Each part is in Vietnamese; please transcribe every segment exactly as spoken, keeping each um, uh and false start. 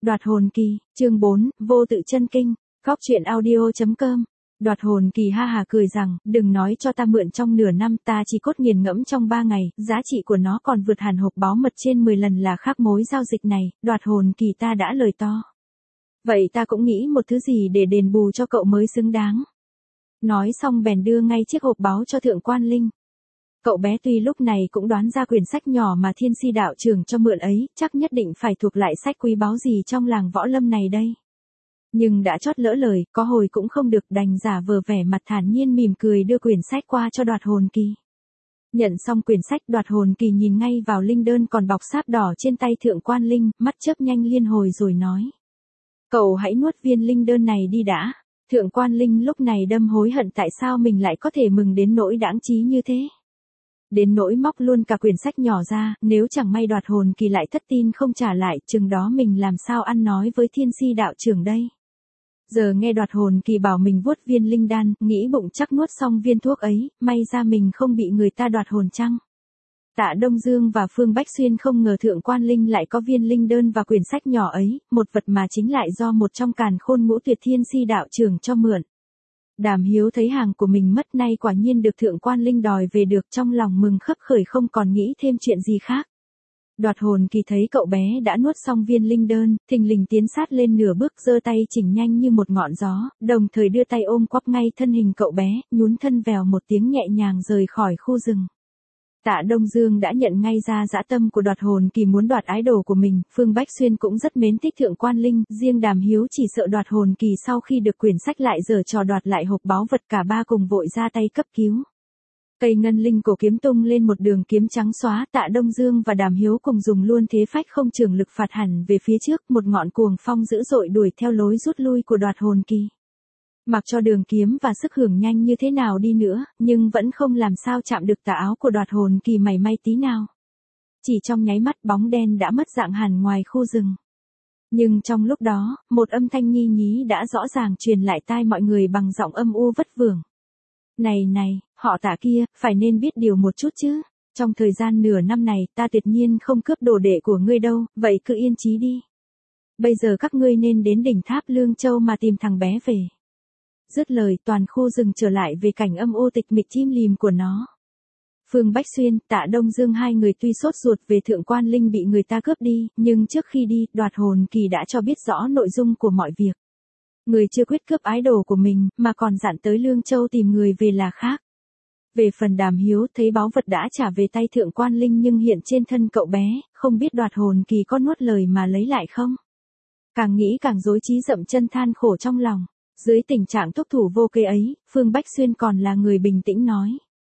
Đoạt hồn kỳ, chương bốn, vô tự chân kinh, góc truyện audio.com. Đoạt hồn kỳ ha hà cười rằng, đừng nói cho ta mượn trong nửa năm, ta chỉ cốt nghiền ngẫm trong ba ngày, giá trị của nó còn vượt hẳn hộp báo mật trên mười lần là khác mối giao dịch này, đoạt hồn kỳ ta đã lời to. Vậy ta cũng nghĩ một thứ gì để đền bù cho cậu mới xứng đáng. Nói xong bèn đưa ngay chiếc hộp báo cho Thượng Quan Linh. Cậu bé tuy lúc này cũng đoán ra quyển sách nhỏ mà Thiên Si đạo trưởng cho mượn ấy, chắc nhất định phải thuộc lại sách quý báu gì trong làng võ lâm này đây. Nhưng đã chót lỡ lời, có hồi cũng không được, đành giả vờ vẻ mặt thản nhiên mỉm cười đưa quyển sách qua cho đoạt hồn kỳ. Nhận xong quyển sách, đoạt hồn kỳ nhìn ngay vào linh đơn còn bọc sáp đỏ trên tay Thượng Quan Linh, mắt chớp nhanh liên hồi rồi nói. Cậu hãy nuốt viên linh đơn này đi đã. Thượng Quan Linh lúc này đâm hối hận tại sao mình lại có thể mừng đến nỗi đãng trí như thế. Đến nỗi móc luôn cả quyển sách nhỏ ra, nếu chẳng may đoạt hồn kỳ lại thất tin không trả lại, chừng đó mình làm sao ăn nói với Thiên Si đạo trưởng đây. Giờ nghe đoạt hồn kỳ bảo mình vuốt viên linh đan, nghĩ bụng chắc nuốt xong viên thuốc ấy, may ra mình không bị người ta đoạt hồn chăng. Tạ Đông Dương và Phương Bách Xuyên không ngờ Thượng Quan Linh lại có viên linh đơn và quyển sách nhỏ ấy, một vật mà chính lại do một trong càn khôn ngũ tuyệt Thiên Si đạo trưởng cho mượn. Đàm Hiếu thấy hàng của mình mất nay quả nhiên được Thượng Quan Linh đòi về được, trong lòng mừng khấp khởi không còn nghĩ thêm chuyện gì khác. Đoạt hồn kỳ thấy cậu bé đã nuốt xong viên linh đơn, thình lình tiến sát lên nửa bước, giơ tay chỉnh nhanh như một ngọn gió, đồng thời đưa tay ôm quắp ngay thân hình cậu bé, nhún thân vèo một tiếng nhẹ nhàng rời khỏi khu rừng. Tạ Đông Dương đã nhận ngay ra dã tâm của đoạt hồn kỳ muốn đoạt ái đồ của mình, Phương Bách Xuyên cũng rất mến thích Thượng Quan Linh, riêng Đàm Hiếu chỉ sợ đoạt hồn kỳ sau khi được quyển sách lại giở trò đoạt lại hộp báu vật, cả ba cùng vội ra tay cấp cứu. Cây ngân linh cổ kiếm tung lên một đường kiếm trắng xóa, Tạ Đông Dương và Đàm Hiếu cùng dùng luôn thế phách không trường lực phạt hẳn về phía trước, một ngọn cuồng phong dữ dội đuổi theo lối rút lui của đoạt hồn kỳ. Mặc cho đường kiếm và sức hưởng nhanh như thế nào đi nữa, nhưng vẫn không làm sao chạm được tà áo của đoạt hồn kỳ mảy may tí nào. Chỉ trong nháy mắt bóng đen đã mất dạng hẳn ngoài khu rừng. Nhưng trong lúc đó, một âm thanh nhi nhí đã rõ ràng truyền lại tai mọi người bằng giọng âm u vất vưởng. Này này, họ Tạ kia, phải nên biết điều một chút chứ. Trong thời gian nửa năm này, ta tuyệt nhiên không cướp đồ đệ của ngươi đâu, vậy cứ yên chí đi. Bây giờ các ngươi nên đến đỉnh tháp Lương Châu mà tìm thằng bé về. Dứt lời, toàn khu rừng trở lại về cảnh âm u tịch mịch chim lìm của nó. Phương Bách Xuyên, Tạ Đông Dương hai người tuy sốt ruột về Thượng Quan Linh bị người ta cướp đi, nhưng trước khi đi, đoạt hồn kỳ đã cho biết rõ nội dung của mọi việc. Người chưa quyết cướp ái đồ của mình, mà còn dặn tới Lương Châu tìm người về là khác. Về phần Đàm Hiếu, thấy báu vật đã trả về tay Thượng Quan Linh nhưng hiện trên thân cậu bé, không biết đoạt hồn kỳ có nuốt lời mà lấy lại không. Càng nghĩ càng rối trí dậm chân than khổ trong lòng. Dưới tình trạng thúc thủ vô kê ấy, Phương Bách Xuyên còn là người bình tĩnh nói.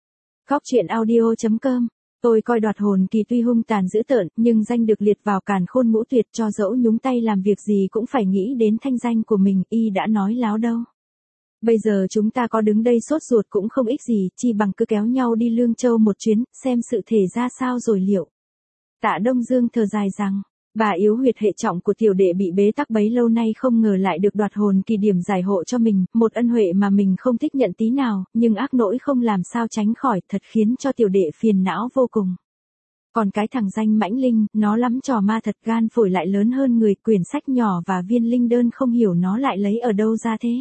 Góc truyện audio.com. Tôi coi đoạt hồn kỳ tuy hung tàn dữ tợn, nhưng danh được liệt vào càn khôn ngũ tuyệt, cho dẫu nhúng tay làm việc gì cũng phải nghĩ đến thanh danh của mình, y đã nói láo đâu. Bây giờ chúng ta có đứng đây sốt ruột cũng không ích gì, chi bằng cứ kéo nhau đi Lương Châu một chuyến, xem sự thể ra sao rồi liệu. Tạ Đông Dương thở dài rằng, bà yếu huyệt hệ trọng của tiểu đệ bị bế tắc bấy lâu nay không ngờ lại được đoạt hồn kỳ điểm giải hộ cho mình, một ân huệ mà mình không thích nhận tí nào, nhưng ác nỗi không làm sao tránh khỏi, thật khiến cho tiểu đệ phiền não vô cùng. Còn cái thằng danh Mãnh Linh, nó lắm trò ma thật, gan phổi lại lớn hơn người, quyển sách nhỏ và viên linh đơn không hiểu nó lại lấy ở đâu ra thế.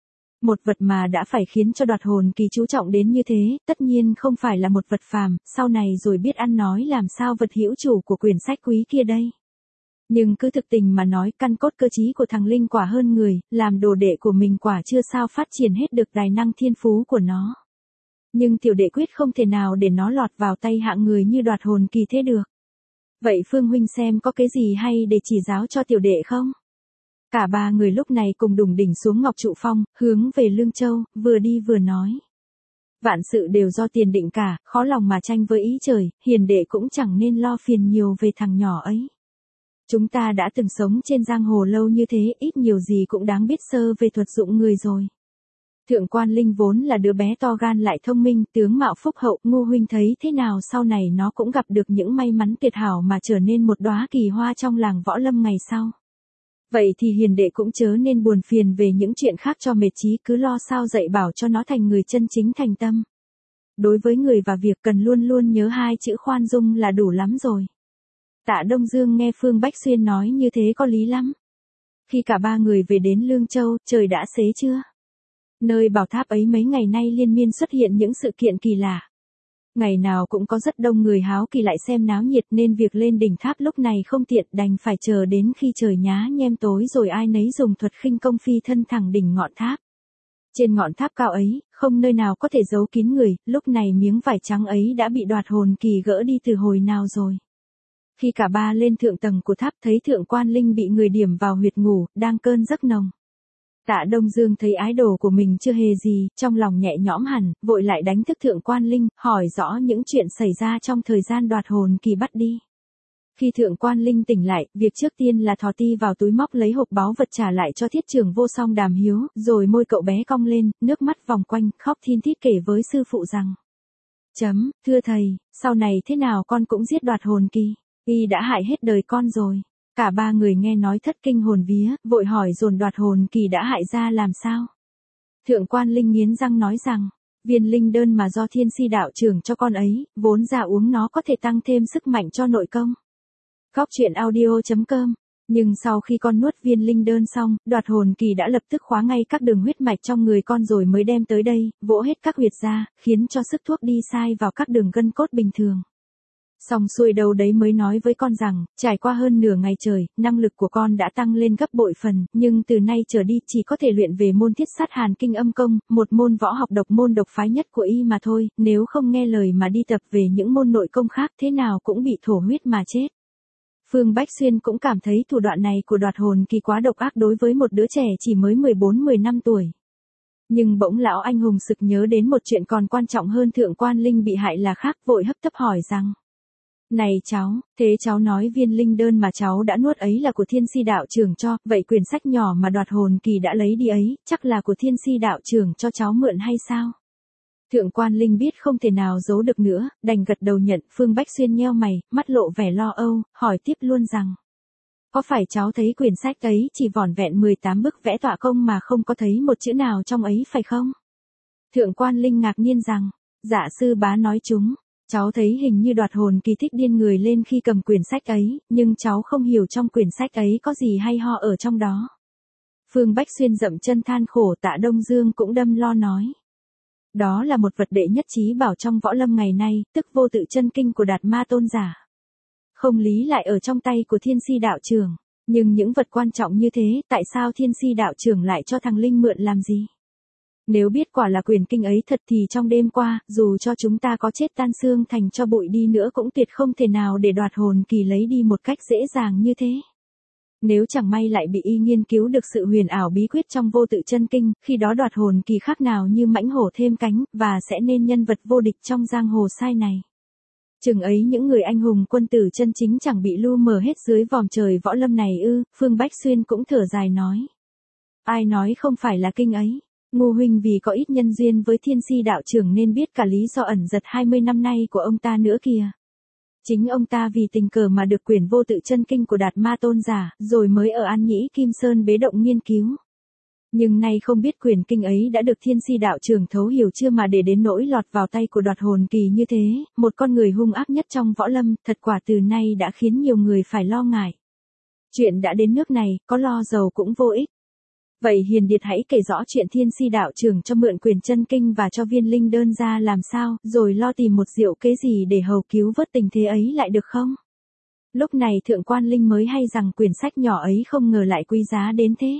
Một vật mà đã phải khiến cho đoạt hồn kỳ chú trọng đến như thế, tất nhiên không phải là một vật phàm, sau này rồi biết ăn nói làm sao vật hữu chủ của quyển sách quý kia đây. Nhưng cứ thực tình mà nói, căn cốt cơ trí của thằng Linh quả hơn người, làm đồ đệ của mình quả chưa sao phát triển hết được tài năng thiên phú của nó. Nhưng tiểu đệ quyết không thể nào để nó lọt vào tay hạng người như đoạt hồn kỳ thế được. Vậy Phương huynh xem có cái gì hay để chỉ giáo cho tiểu đệ không? Cả ba người lúc này cùng đùng đỉnh xuống Ngọc Trụ Phong, hướng về Lương Châu, vừa đi vừa nói. Vạn sự đều do tiền định cả, khó lòng mà tranh với ý trời, hiền đệ cũng chẳng nên lo phiền nhiều về thằng nhỏ ấy. Chúng ta đã từng sống trên giang hồ lâu như thế, ít nhiều gì cũng đáng biết sơ về thuật dụng người rồi. Thượng Quan Linh vốn là đứa bé to gan lại thông minh, tướng mạo phúc hậu, Ngô huynh thấy thế nào sau này nó cũng gặp được những may mắn tuyệt hảo mà trở nên một đóa kỳ hoa trong làng võ lâm ngày sau. Vậy thì hiền đệ cũng chớ nên buồn phiền về những chuyện khác cho mệt trí, cứ lo sao dạy bảo cho nó thành người chân chính thành tâm. Đối với người và việc cần luôn luôn nhớ hai chữ khoan dung là đủ lắm rồi. Tạ Đông Dương nghe Phương Bách Xuyên nói như thế có lý lắm. Khi cả ba người về đến Lương Châu, trời đã xế trưa. Nơi bảo tháp ấy mấy ngày nay liên miên xuất hiện những sự kiện kỳ lạ. Ngày nào cũng có rất đông người háo kỳ lại xem náo nhiệt nên việc lên đỉnh tháp lúc này không tiện, đành phải chờ đến khi trời nhá nhem tối rồi ai nấy dùng thuật khinh công phi thân thẳng đỉnh ngọn tháp. Trên ngọn tháp cao ấy, không nơi nào có thể giấu kín người, lúc này miếng vải trắng ấy đã bị Đoạt Hồn Kỳ gỡ đi từ hồi nào rồi. Khi cả ba lên thượng tầng của tháp thấy Thượng Quan Linh bị người điểm vào huyệt ngủ, đang cơn giấc nồng. Tạ Đông Dương thấy ái đồ của mình chưa hề gì, trong lòng nhẹ nhõm hẳn, vội lại đánh thức Thượng Quan Linh, hỏi rõ những chuyện xảy ra trong thời gian Đoạt Hồn Kỳ bắt đi. Khi Thượng Quan Linh tỉnh lại, việc trước tiên là thò ti vào túi móc lấy hộp báu vật trả lại cho Thiết Trưởng Vô Song Đàm Hiếu, rồi môi cậu bé cong lên, nước mắt vòng quanh, khóc thin thít kể với sư phụ rằng: Chấm, thưa thầy, sau này thế nào con cũng giết Đoạt Hồn Kỳ, y đã hại hết đời con rồi. Cả ba người nghe nói thất kinh hồn vía, vội hỏi dồn Đoạt Hồn Kỳ đã hại ra làm sao. Thượng Quan Linh nghiến răng nói rằng, viên linh đơn mà do Thiên Si đạo trưởng cho con ấy, vốn ra uống nó có thể tăng thêm sức mạnh cho nội công. Góc truyện audio chấm com. Nhưng sau khi con nuốt viên linh đơn xong, Đoạt Hồn Kỳ đã lập tức khóa ngay các đường huyết mạch trong người con rồi mới đem tới đây, vỗ hết các huyệt ra, khiến cho sức thuốc đi sai vào các đường gân cốt bình thường. Xong xuôi đâu đấy mới nói với con rằng, trải qua hơn nửa ngày trời, năng lực của con đã tăng lên gấp bội phần, nhưng từ nay trở đi chỉ có thể luyện về môn Thiết Sát Hàn Kinh Âm Công, một môn võ học độc môn độc phái nhất của y mà thôi, nếu không nghe lời mà đi tập về những môn nội công khác thế nào cũng bị thổ huyết mà chết. Phương Bách Xuyên cũng cảm thấy thủ đoạn này của Đoạt Hồn Kỳ quá độc ác đối với một đứa trẻ chỉ mới mười bốn mười lăm tuổi. Nhưng bỗng lão anh hùng sực nhớ đến một chuyện còn quan trọng hơn, Thượng Quan Linh bị hại là khác, vội hấp tấp hỏi rằng: Này cháu, thế cháu nói viên linh đơn mà cháu đã nuốt ấy là của Thiên Si đạo trưởng cho, vậy quyển sách nhỏ mà Đoạt Hồn Kỳ đã lấy đi ấy, chắc là của Thiên Si đạo trưởng cho cháu mượn hay sao? Thượng Quan Linh biết không thể nào giấu được nữa, đành gật đầu nhận. Phương Bách Xuyên nheo mày, mắt lộ vẻ lo âu, hỏi tiếp luôn rằng: Có phải cháu thấy quyển sách ấy chỉ vỏn vẹn mười tám bức vẽ tọa công mà không có thấy một chữ nào trong ấy phải không? Thượng Quan Linh ngạc nhiên rằng: Dạ sư bá nói chúng. Cháu thấy hình như Đoạt Hồn Kỳ thích điên người lên khi cầm quyển sách ấy, nhưng cháu không hiểu trong quyển sách ấy có gì hay ho ở trong đó. Phương Bách Xuyên dậm chân than khổ. Tạ Đông Dương cũng đâm lo nói: Đó là một vật đệ nhất trí bảo trong võ lâm ngày nay, tức Vô Tự Chân Kinh của Đạt Ma tôn giả. Không lý lại ở trong tay của Thiên Si đạo trưởng, nhưng những vật quan trọng như thế, tại sao Thiên Si đạo trưởng lại cho thằng Linh mượn làm gì? Nếu biết quả là quyển kinh ấy thật thì trong đêm qua, dù cho chúng ta có chết tan xương thành cho bụi đi nữa cũng tuyệt không thể nào để Đoạt Hồn Kỳ lấy đi một cách dễ dàng như thế. Nếu chẳng may lại bị y nghiên cứu được sự huyền ảo bí quyết trong Vô Tự Chân Kinh, khi đó Đoạt Hồn Kỳ khác nào như mãnh hổ thêm cánh, và sẽ nên nhân vật vô địch trong giang hồ sai này. Chừng ấy những người anh hùng quân tử chân chính chẳng bị lu mờ hết dưới vòm trời võ lâm này ư? Phương Bách Xuyên cũng thở dài nói: Ai nói không phải là kinh ấy? Ngô huynh vì có ít nhân duyên với Thiên Si đạo trưởng nên biết cả lý do ẩn giật hai mươi năm nay của ông ta nữa kìa. Chính ông ta vì tình cờ mà được quyển Vô Tự Chân Kinh của Đạt Ma tôn giả, rồi mới ở An Nhĩ Kim Sơn bế động nghiên cứu. Nhưng nay không biết quyển kinh ấy đã được Thiên Si đạo trưởng thấu hiểu chưa mà để đến nỗi lọt vào tay của Đoạt Hồn Kỳ như thế, một con người hung ác nhất trong võ lâm, thật quả từ nay đã khiến nhiều người phải lo ngại. Chuyện đã đến nước này, có lo giàu cũng vô ích. Vậy Hiền Điệt hãy kể rõ chuyện Thiên Si đạo trưởng cho mượn quyển chân kinh và cho viên linh đơn ra làm sao, rồi lo tìm một diệu kế gì để hầu cứu vớt tình thế ấy lại được không? Lúc này Thượng Quan Linh mới hay rằng quyển sách nhỏ ấy không ngờ lại quý giá đến thế.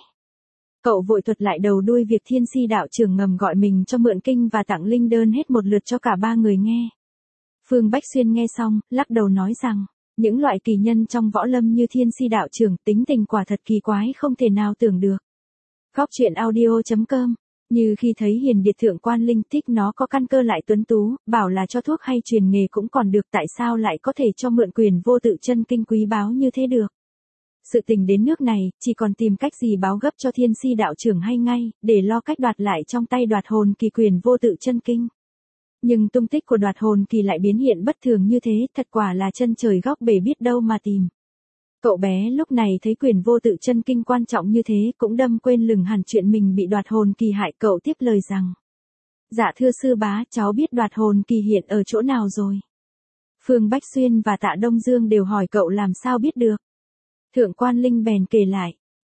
Cậu vội thuật lại đầu đuôi việc Thiên Si đạo trưởng ngầm gọi mình cho mượn kinh và tặng linh đơn hết một lượt cho cả ba người nghe. Phương Bách Xuyên nghe xong, lắc đầu nói rằng, những loại kỳ nhân trong võ lâm như Thiên Si đạo trưởng tính tình quả thật kỳ quái không thể nào tưởng được. Góc truyện audio chấm com. Như khi thấy Hiền Điệt Thượng Quan Linh thích nó có căn cơ lại tuấn tú, bảo là cho thuốc hay truyền nghề cũng còn được, tại sao lại có thể cho mượn quyền Vô Tự Chân Kinh quý báu như thế được. Sự tình đến nước này, chỉ còn tìm cách gì báo gấp cho Thiên Si đạo trưởng hay ngay, để lo cách đoạt lại trong tay Đoạt Hồn Kỳ quyền Vô Tự Chân Kinh. Nhưng tung tích của Đoạt Hồn Kỳ lại biến hiện bất thường như thế, thật quả là chân trời góc bể biết đâu mà tìm. Cậu bé lúc này thấy quyền Vô Tự Chân Kinh quan trọng như thế, cũng đâm quên lừng hẳn chuyện mình bị Đoạt Hồn Kỳ hại. Cậu tiếp lời rằng, dạ thưa sư bá, cháu biết Đoạt Hồn Kỳ hiện ở chỗ nào rồi. Phương Bách Xuyên và Tạ Đông Dương đều hỏi cậu làm sao biết được. Thượng Quan Linh bèn kể lại,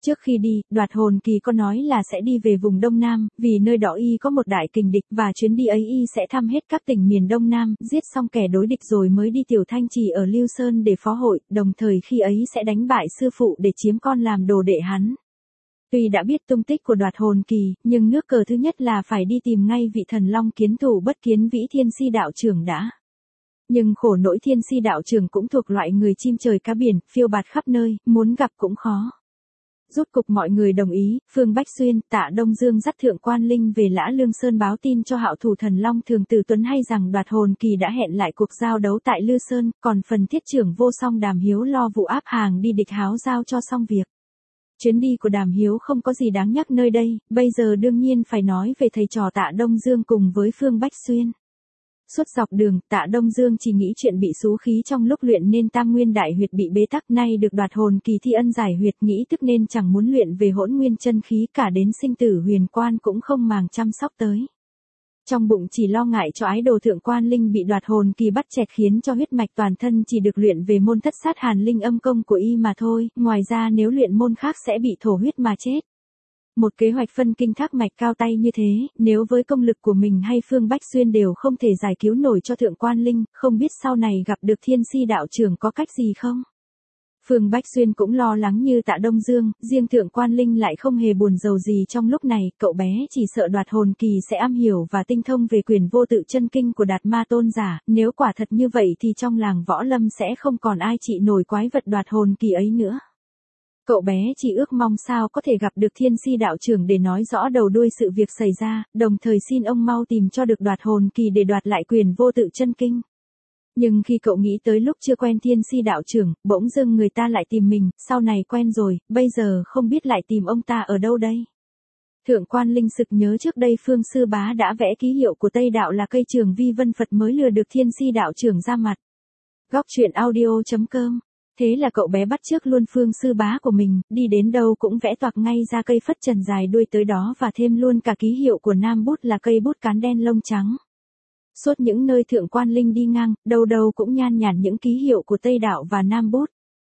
Trước khi đi, Đoạt Hồn Kỳ có nói là sẽ đi về vùng Đông Nam, vì nơi đó y có một đại kình địch và chuyến đi ấy y sẽ thăm hết các tỉnh miền Đông Nam, giết xong kẻ đối địch rồi mới đi Tiểu Thanh Trì ở Lưu Sơn để phó hội, đồng thời khi ấy sẽ đánh bại sư phụ để chiếm con làm đồ đệ hắn. Tuy đã biết tung tích của Đoạt Hồn Kỳ, nhưng nước cờ thứ nhất là phải đi tìm ngay vị thần long kiến thủ bất kiến vĩ Thiên Si đạo trưởng đã. Nhưng khổ nỗi Thiên Si đạo trưởng cũng thuộc loại người chim trời cá biển, phiêu bạt khắp nơi, muốn gặp cũng khó. Rút cục mọi người đồng ý, Phương Bách Xuyên, Tạ Đông Dương dắt Thượng Quan Linh về Lã Lương Sơn báo tin cho hạo thủ thần long Thường Từ Tuấn hay rằng Đoạt Hồn Kỳ đã hẹn lại cuộc giao đấu tại Lư Sơn, còn phần thiết trưởng Vô Song Đàm Hiếu lo vụ áp hàng đi địch háo giao cho xong việc. Chuyến đi của Đàm Hiếu không có gì đáng nhắc nơi đây, bây giờ đương nhiên phải nói về thầy trò Tạ Đông Dương cùng với Phương Bách Xuyên. Suốt dọc đường, Tạ Đông Dương chỉ nghĩ chuyện bị xú khí trong lúc luyện nên Tam Nguyên Đại Huyệt bị bế tắc, nay được Đoạt Hồn Kỳ thi ân giải huyệt, nghĩ tức nên chẳng muốn luyện về Hỗn Nguyên chân khí, cả đến sinh tử huyền quan cũng không màng chăm sóc tới. Trong bụng chỉ lo ngại cho ái đồ Thượng Quan Linh bị Đoạt Hồn Kỳ bắt chẹt khiến cho huyết mạch toàn thân chỉ được luyện về môn Thất Sát Hàn Linh âm công của y mà thôi, ngoài ra nếu luyện môn khác sẽ bị thổ huyết mà chết. Một kế hoạch phân kinh thác mạch cao tay như thế, nếu với công lực của mình hay Phương Bách Xuyên đều không thể giải cứu nổi cho Thượng Quan Linh, không biết sau này gặp được Thiên Si đạo trưởng có cách gì không? Phương Bách Xuyên cũng lo lắng như Tạ Đông Dương, riêng Thượng Quan Linh lại không hề buồn rầu gì trong lúc này, cậu bé chỉ sợ Đoạt Hồn Kỳ sẽ am hiểu và tinh thông về quyền vô tự chân kinh của Đạt Ma Tôn giả, nếu quả thật như vậy thì trong làng võ lâm sẽ không còn ai trị nổi quái vật Đoạt Hồn Kỳ ấy nữa. Cậu bé chỉ ước mong sao có thể gặp được Thiên Si đạo trưởng để nói rõ đầu đuôi sự việc xảy ra, đồng thời xin ông mau tìm cho được Đoạt Hồn Kỳ để đoạt lại quyền vô tự chân kinh. Nhưng khi cậu nghĩ tới lúc chưa quen Thiên Si đạo trưởng, bỗng dưng người ta lại tìm mình, sau này quen rồi, bây giờ không biết lại tìm ông ta ở đâu đây. Thượng Quan Linh sực nhớ trước đây Phương Sư Bá đã vẽ ký hiệu của Tây Đạo là cây trường vi vân Phật mới lừa được Thiên Si đạo trưởng ra mặt. Góc truyện audio chấm com. Thế là cậu bé bắt chước luôn Phương Sư Bá của mình, đi đến đâu cũng vẽ toạc ngay ra cây phất trần dài đuôi tới đó và thêm luôn cả ký hiệu của Nam Bút là cây bút cán đen lông trắng. Suốt những nơi Thượng Quan Linh đi ngang, đâu đâu cũng nhan nhản những ký hiệu của Tây Đạo và Nam Bút.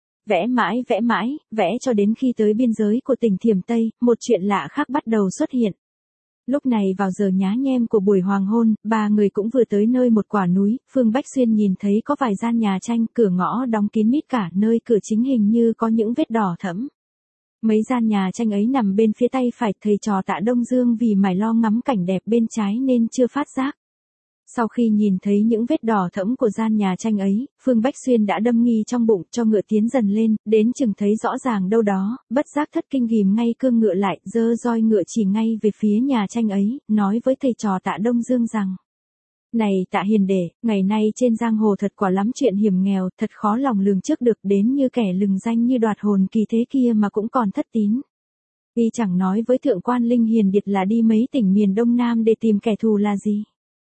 Vẽ mãi vẽ mãi, vẽ cho đến khi tới biên giới của tỉnh Thiểm Tây, một chuyện lạ khác bắt đầu xuất hiện. Lúc này vào giờ nhá nhem của buổi hoàng hôn, ba người cũng vừa tới nơi một quả núi, Phương Bách Xuyên nhìn thấy có vài gian nhà tranh, cửa ngõ đóng kín mít cả, nơi cửa chính hình như có những vết đỏ thẫm. Mấy gian nhà tranh ấy nằm bên phía tay phải, thầy trò Tạ Đông Dương vì mải lo ngắm cảnh đẹp bên trái nên chưa phát giác. Sau khi nhìn thấy những vết đỏ thẫm của gian nhà tranh ấy, Phương Bách Xuyên đã đâm nghi trong bụng, cho ngựa tiến dần lên, đến chừng thấy rõ ràng đâu đó, bất giác thất kinh ghìm ngay cương ngựa lại, giơ roi ngựa chỉ ngay về phía nhà tranh ấy, nói với thầy trò Tạ Đông Dương rằng: "Này Tạ hiền đệ, ngày nay trên giang hồ thật quả lắm chuyện hiểm nghèo, thật khó lòng lường trước được, đến như kẻ lừng danh như Đoạt Hồn Kỳ thế kia mà cũng còn thất tín." Y chẳng nói với Thượng Quan Linh hiền điệt là đi mấy tỉnh miền Đông Nam để tìm kẻ thù là gì.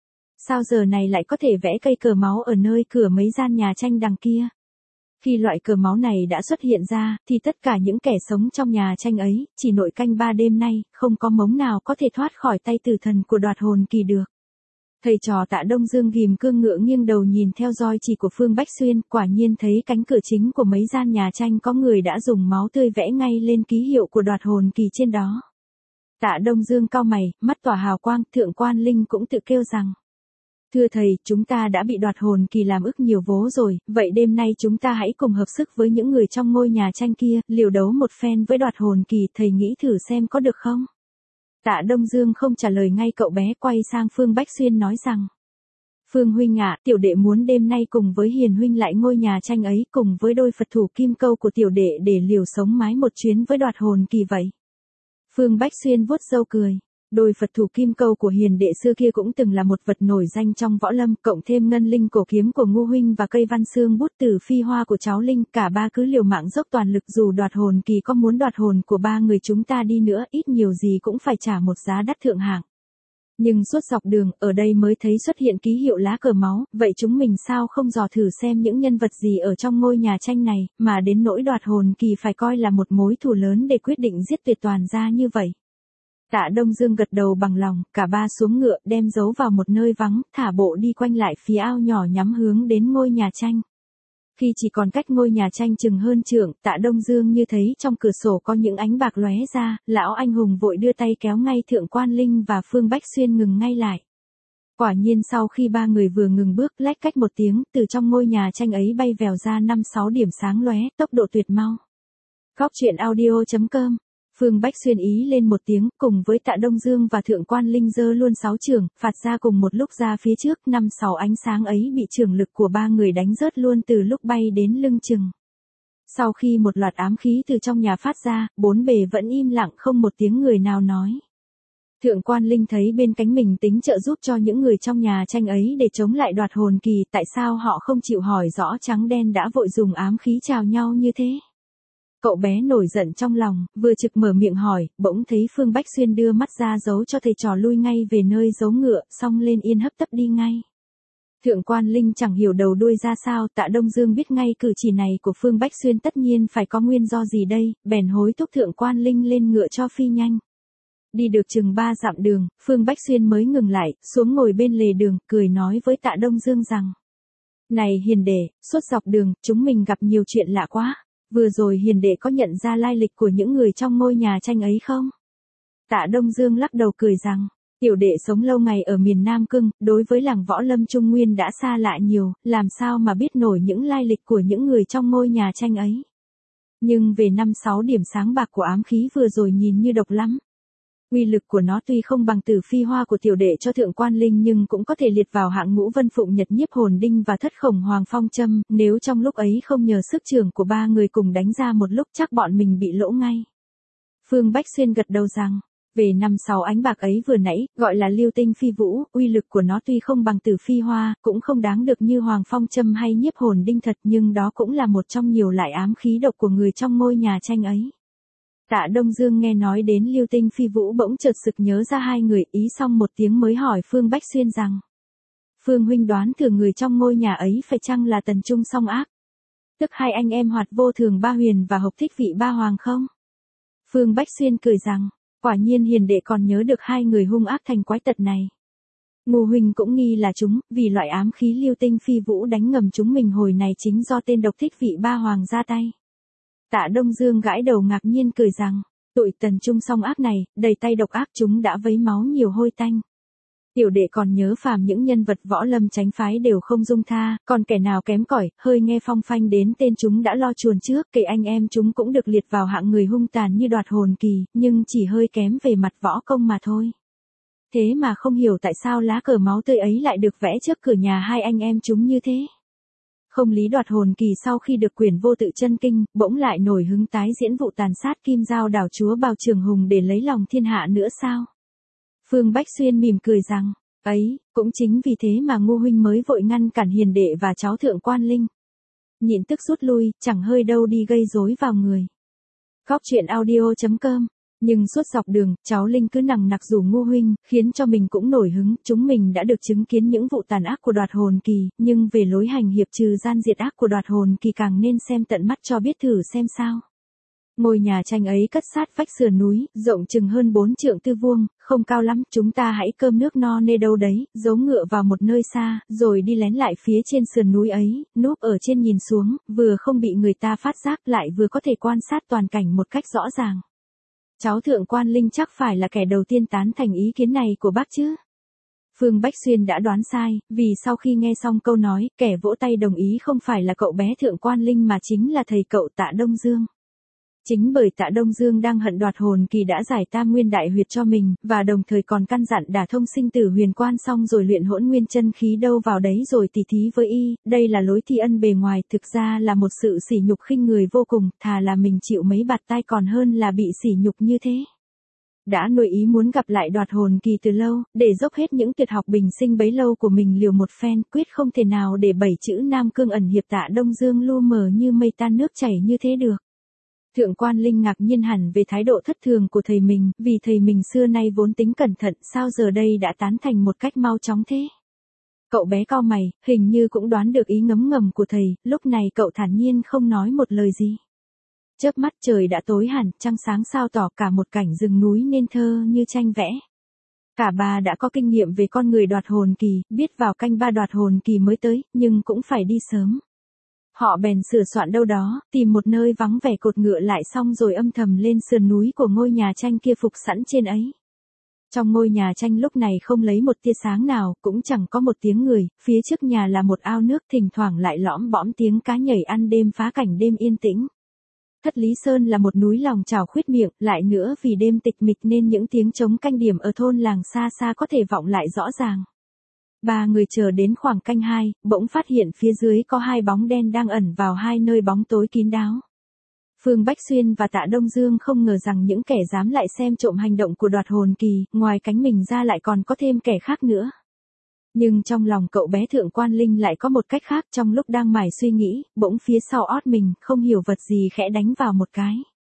Sao giờ này lại có thể vẽ cây cờ máu ở nơi cửa mấy gian nhà tranh đằng kia? Khi loại cờ máu này đã xuất hiện ra, thì tất cả những kẻ sống trong nhà tranh ấy, chỉ nội canh ba đêm nay, không có mống nào có thể thoát khỏi tay tử thần của Đoạt Hồn Kỳ được. Thầy trò Tạ Đông Dương ghìm cương ngựa nghiêng đầu nhìn theo roi chỉ của Phương Bách Xuyên, quả nhiên thấy cánh cửa chính của mấy gian nhà tranh có người đã dùng máu tươi vẽ ngay lên ký hiệu của Đoạt Hồn Kỳ trên đó. Tạ Đông Dương cau mày, mắt tỏa hào quang, Thượng Quan Linh cũng tự kêu rằng: "Thưa thầy, chúng ta đã bị Đoạt Hồn Kỳ làm ức nhiều vố rồi, vậy đêm nay chúng ta hãy cùng hợp sức với những người trong ngôi nhà tranh kia, liều đấu một phen với Đoạt Hồn Kỳ, thầy nghĩ thử xem có được không?" Tạ Đông Dương không trả lời ngay, cậu bé quay sang Phương Bách Xuyên nói rằng: "Phương huynh ạ, tiểu đệ muốn đêm nay cùng với hiền huynh lại ngôi nhà tranh ấy, cùng với đôi Phật thủ kim câu của tiểu đệ để liều sống mái một chuyến với Đoạt Hồn Kỳ vậy." Phương Bách Xuyên vuốt râu cười. Đôi Phật thủ kim câu của hiền đệ xưa kia cũng từng là một vật nổi danh trong võ lâm, cộng thêm ngân linh cổ kiếm của Ngô huynh và cây văn xương bút tử phi hoa của cháu Linh, cả ba cứ liều mạng dốc toàn lực, dù Đoạt Hồn Kỳ có muốn đoạt hồn của ba người chúng ta đi nữa, ít nhiều gì cũng phải trả một giá đắt thượng hạng. Nhưng suốt dọc đường, ở đây mới thấy xuất hiện ký hiệu lá cờ máu, vậy chúng mình sao không dò thử xem những nhân vật gì ở trong ngôi nhà tranh này, mà đến nỗi Đoạt Hồn Kỳ phải coi là một mối thù lớn để quyết định giết tuyệt toàn ra như vậy. Tạ Đông Dương gật đầu bằng lòng, cả ba xuống ngựa, đem giấu vào một nơi vắng, thả bộ đi quanh lại phía ao nhỏ nhắm hướng đến ngôi nhà tranh. Khi chỉ còn cách ngôi nhà tranh chừng hơn trượng, Tạ Đông Dương như thấy trong cửa sổ có những ánh bạc lóe ra, lão anh hùng vội đưa tay kéo ngay Thượng Quan Linh và Phương Bách Xuyên ngừng ngay lại. Quả nhiên sau khi ba người vừa ngừng bước, lách cách một tiếng, từ trong ngôi nhà tranh ấy bay vèo ra năm sáu điểm sáng lóe, tốc độ tuyệt mau. Góc truyện audio chấm com. Phương Bách Xuyên ý lên một tiếng, cùng với Tạ Đông Dương và Thượng Quan Linh giơ luôn sáu chưởng, phạt ra cùng một lúc ra phía trước, năm sáu ánh sáng ấy bị chưởng lực của ba người đánh rớt luôn từ lúc bay đến lưng chừng. Sau khi một loạt ám khí từ trong nhà phát ra, bốn bề vẫn im lặng không một tiếng người nào nói. Thượng Quan Linh thấy bên cánh mình tính trợ giúp cho những người trong nhà tranh ấy để chống lại Đoạt Hồn Kỳ, tại sao họ không chịu hỏi rõ trắng đen đã vội dùng ám khí chào nhau như thế. Cậu bé nổi giận trong lòng, vừa trực mở miệng hỏi, bỗng thấy Phương Bách Xuyên đưa mắt ra giấu cho thầy trò lui ngay về nơi giấu ngựa, xong lên yên hấp tấp đi ngay. Thượng Quan Linh chẳng hiểu đầu đuôi ra sao, Tạ Đông Dương biết ngay cử chỉ này của Phương Bách Xuyên tất nhiên phải có nguyên do gì đây, bèn hối thúc Thượng Quan Linh lên ngựa cho phi nhanh. Đi được chừng ba dặm đường, Phương Bách Xuyên mới ngừng lại, xuống ngồi bên lề đường, cười nói với Tạ Đông Dương rằng: Này hiền đệ, suốt dọc đường, chúng mình gặp nhiều chuyện lạ quá. Vừa rồi hiền đệ có nhận ra lai lịch của những người trong ngôi nhà tranh ấy không? Tạ Đông Dương lắc đầu cười rằng, tiểu đệ sống lâu ngày ở miền Nam Cưng, đối với làng võ lâm Trung Nguyên đã xa lạ nhiều, làm sao mà biết nổi những lai lịch của những người trong ngôi nhà tranh ấy. Nhưng về năm sáu điểm sáng bạc của ám khí vừa rồi nhìn như độc lắm. Uy lực của nó tuy không bằng Tử Phi Hoa của tiểu đệ cho Thượng Quan Linh nhưng cũng có thể liệt vào hạng ngũ Vân Phụng Nhật Nhiếp Hồn Đinh và Thất Khổng Hoàng Phong Châm, nếu trong lúc ấy không nhờ sức trưởng của ba người cùng đánh ra một lúc chắc bọn mình bị lỗ ngay. Phương Bách Xuyên gật đầu rằng, về năm sáu ánh bạc ấy vừa nãy, gọi là Lưu Tinh Phi Vũ, uy lực của nó tuy không bằng Tử Phi Hoa, cũng không đáng được như Hoàng Phong Châm hay Nhiếp Hồn Đinh thật, nhưng đó cũng là một trong nhiều loại ám khí độc của người trong ngôi nhà tranh ấy. Tạ Đông Dương nghe nói đến Lưu Tinh Phi Vũ bỗng chợt sực nhớ ra hai người, ý xong một tiếng mới hỏi Phương Bách Xuyên rằng, Phương huynh đoán thử người trong ngôi nhà ấy phải chăng là Tần Trung Song Ác, tức hai anh em Hoạt Vô Thường Ba Huyền và Hộc Thích Vị Ba Hoàng không? Phương Bách Xuyên cười rằng, quả nhiên hiền đệ còn nhớ được hai người hung ác thành quái tật này. Ngô huynh cũng nghi là chúng, vì loại ám khí Lưu Tinh Phi Vũ đánh ngầm chúng mình hồi này chính do tên Độc Thích Vị Ba Hoàng ra tay. Tạ Đông Dương gãi đầu ngạc nhiên cười rằng, tụi Tần Trung Song Ác này, đầy tay độc ác chúng đã vấy máu nhiều hôi tanh. Tiểu đệ còn nhớ phàm những nhân vật võ lâm chánh phái đều không dung tha, còn kẻ nào kém cỏi, hơi nghe phong phanh đến tên chúng đã lo chuồn trước, kể anh em chúng cũng được liệt vào hạng người hung tàn như Đoạt Hồn Kỳ, nhưng chỉ hơi kém về mặt võ công mà thôi. Thế mà không hiểu tại sao lá cờ máu tươi ấy lại được vẽ trước cửa nhà hai anh em chúng như thế. Không lý Đoạt Hồn Kỳ sau khi được quyển Vô Tự Chân Kinh, bỗng lại nổi hứng tái diễn vụ tàn sát Kim Giao đảo chúa Bào Trường Hùng để lấy lòng thiên hạ nữa sao? Phương Bách Xuyên mỉm cười rằng, ấy, cũng chính vì thế mà Ngô huynh mới vội ngăn cản hiền đệ và cháu Thượng Quan Linh. Nhịn tức rút lui, chẳng hơi đâu đi gây rối vào người. Góc truyện audio chấm com. Nhưng suốt dọc đường, cháu Linh cứ nằng nặc rủ Ngô huynh, khiến cho mình cũng nổi hứng, chúng mình đã được chứng kiến những vụ tàn ác của Đoạt Hồn Kỳ, nhưng về lối hành hiệp trừ gian diệt ác của Đoạt Hồn Kỳ càng nên xem tận mắt cho biết thử xem sao. Ngôi nhà tranh ấy cất sát vách sườn núi, rộng chừng hơn bốn trượng tư vuông, không cao lắm, chúng ta hãy cơm nước no nê đâu đấy, giấu ngựa vào một nơi xa, rồi đi lén lại phía trên sườn núi ấy, núp ở trên nhìn xuống, vừa không bị người ta phát giác lại vừa có thể quan sát toàn cảnh một cách rõ ràng. Cháu Thượng Quan Linh chắc phải là kẻ đầu tiên tán thành ý kiến này của bác chứ? Phương Bách Xuyên đã đoán sai, vì sau khi nghe xong câu nói, kẻ vỗ tay đồng ý không phải là cậu bé Thượng Quan Linh mà chính là thầy cậu Tạ Đông Dương. Chính bởi Tạ Đông Dương đang hận Đoạt Hồn Kỳ đã giải Tam Nguyên Đại Huyệt cho mình, và đồng thời còn căn dặn đả thông sinh tử huyền quan xong rồi luyện hỗn nguyên chân khí đâu vào đấy rồi tỉ thí với y, đây là lối thi ân bề ngoài, thực ra là một sự sỉ nhục khinh người vô cùng, thà là mình chịu mấy bạt tai còn hơn là bị sỉ nhục như thế. Đã nuôi ý muốn gặp lại Đoạt Hồn Kỳ từ lâu, để dốc hết những tuyệt học bình sinh bấy lâu của mình liều một phen, quyết không thể nào để bảy chữ Nam Cương ẩn hiệp Tạ Đông Dương lu mờ như mây tan nước chảy như thế được. Thượng Quan Linh ngạc nhiên hẳn về thái độ thất thường của thầy mình, vì thầy mình xưa nay vốn tính cẩn thận, sao giờ đây đã tán thành một cách mau chóng thế. Cậu bé cau mày, hình như cũng đoán được ý ngấm ngầm của thầy, lúc này cậu thản nhiên không nói một lời gì. Chớp mắt trời đã tối hẳn, trăng sáng sao tỏ cả một cảnh rừng núi nên thơ như tranh vẽ. Cả ba đã có kinh nghiệm về con người Đoạt Hồn Kỳ, biết vào canh ba Đoạt Hồn Kỳ mới tới, nhưng cũng phải đi sớm. Họ bèn sửa soạn đâu đó, tìm một nơi vắng vẻ cột ngựa lại xong rồi âm thầm lên sườn núi của ngôi nhà tranh kia phục sẵn trên ấy. Trong ngôi nhà tranh lúc này không lấy một tia sáng nào, cũng chẳng có một tiếng người, phía trước nhà là một ao nước thỉnh thoảng lại lõm bõm tiếng cá nhảy ăn đêm phá cảnh đêm yên tĩnh. Thất Lý Sơn là một núi lòng trào khuyết miệng, lại nữa vì đêm tịch mịch nên những tiếng trống canh điểm ở thôn làng xa xa có thể vọng lại rõ ràng. Ba người chờ đến khoảng canh hai, bỗng phát hiện phía dưới có hai bóng đen đang ẩn vào hai nơi bóng tối kín đáo. Phương Bách Xuyên và Tạ Đông Dương không ngờ rằng những kẻ dám lại xem trộm hành động của Đoạt Hồn Kỳ, ngoài cánh mình ra lại còn có thêm kẻ khác nữa. Nhưng trong lòng cậu bé Thượng Quan Linh lại có một cách khác, trong lúc đang mải suy nghĩ, bỗng phía sau ót mình, không hiểu vật gì khẽ đánh vào một cái.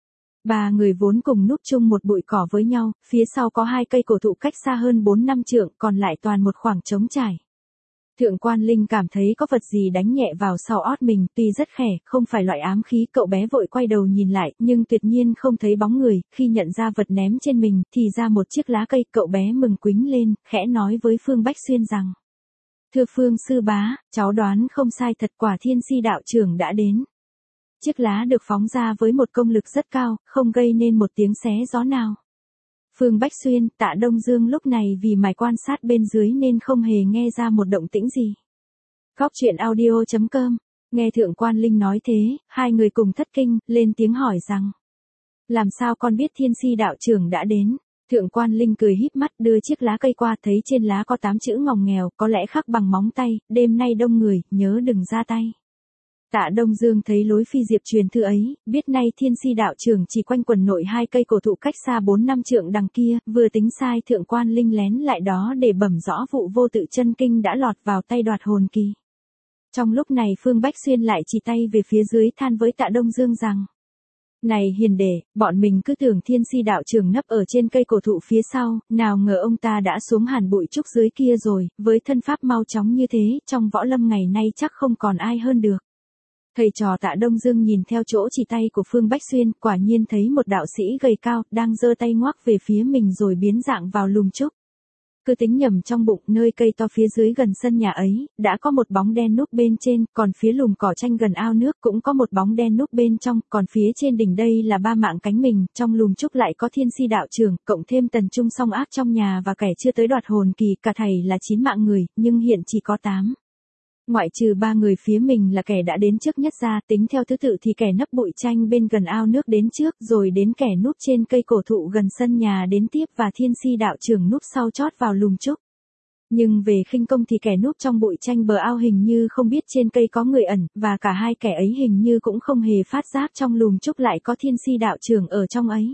Ba người vốn cùng núp chung một bụi cỏ với nhau, phía sau có hai cây cổ thụ cách xa hơn bốn năm trượng, còn lại toàn một khoảng trống trải. Thượng Quan Linh cảm thấy có vật gì đánh nhẹ vào sau ót mình, tuy rất khẽ, không phải loại ám khí, cậu bé vội quay đầu nhìn lại, nhưng tuyệt nhiên không thấy bóng người, khi nhận ra vật ném trên mình, thì ra một chiếc lá cây, cậu bé mừng quính lên, khẽ nói với Phương Bách Xuyên rằng: "Thưa Phương sư bá, cháu đoán không sai thật, quả Thiên Si đạo trưởng đã đến." Chiếc lá được phóng ra với một công lực rất cao, không gây nên một tiếng xé gió nào. Phương Bách Xuyên, Tạ Đông Dương lúc này vì mải quan sát bên dưới nên không hề nghe ra một động tĩnh gì. Góc truyện audio chấm com, nghe Thượng Quan Linh nói thế, hai người cùng thất kinh, lên tiếng hỏi rằng: "Làm sao con biết Thiên Si đạo trưởng đã đến?" Thượng Quan Linh cười híp mắt đưa chiếc lá cây qua, thấy trên lá có tám chữ ngòng nghèo, có lẽ khắc bằng móng tay: "Đêm nay đông người, nhớ đừng ra tay." Tạ Đông Dương thấy lối phi diệp truyền thư ấy, biết nay Thiên Si đạo trưởng chỉ quanh quần nội hai cây cổ thụ cách xa bốn năm trượng đằng kia, vừa tính sai Thượng Quan Linh lén lại đó để bẩm rõ vụ vô tự chân kinh đã lọt vào tay Đoạt Hồn Kỳ. Trong lúc này Phương Bách Xuyên lại chỉ tay về phía dưới than với Tạ Đông Dương rằng: "Này hiền đệ, bọn mình cứ tưởng Thiên Si đạo trưởng nấp ở trên cây cổ thụ phía sau, nào ngờ ông ta đã xuống hàn bụi trúc dưới kia rồi, với thân pháp mau chóng như thế, trong võ lâm ngày nay chắc không còn ai hơn được." Thầy trò Tạ Đông Dương nhìn theo chỗ chỉ tay của Phương Bách Xuyên, quả nhiên thấy một đạo sĩ gầy cao, đang giơ tay ngoắc về phía mình rồi biến dạng vào lùm trúc. Cứ tính nhầm trong bụng, nơi cây to phía dưới gần sân nhà ấy, đã có một bóng đen núp bên trên, còn phía lùm cỏ tranh gần ao nước cũng có một bóng đen núp bên trong, còn phía trên đỉnh đây là ba mạng cánh mình, trong lùm trúc lại có Thiên Si đạo trưởng, cộng thêm Tần Trung song ác trong nhà và kẻ chưa tới Đoạt Hồn Kỳ, cả thầy là chín mạng người, nhưng hiện chỉ có tám. Ngoại trừ ba người phía mình là kẻ đã đến trước nhất ra, tính theo thứ tự thì kẻ nấp bụi tranh bên gần ao nước đến trước, rồi đến kẻ núp trên cây cổ thụ gần sân nhà đến tiếp, và Thiên Si đạo trưởng núp sau chót vào lùm trúc. Nhưng về khinh công thì kẻ núp trong bụi tranh bờ ao hình như không biết trên cây có người ẩn, và cả hai kẻ ấy hình như cũng không hề phát giác trong lùm trúc lại có Thiên Si đạo trưởng ở trong ấy.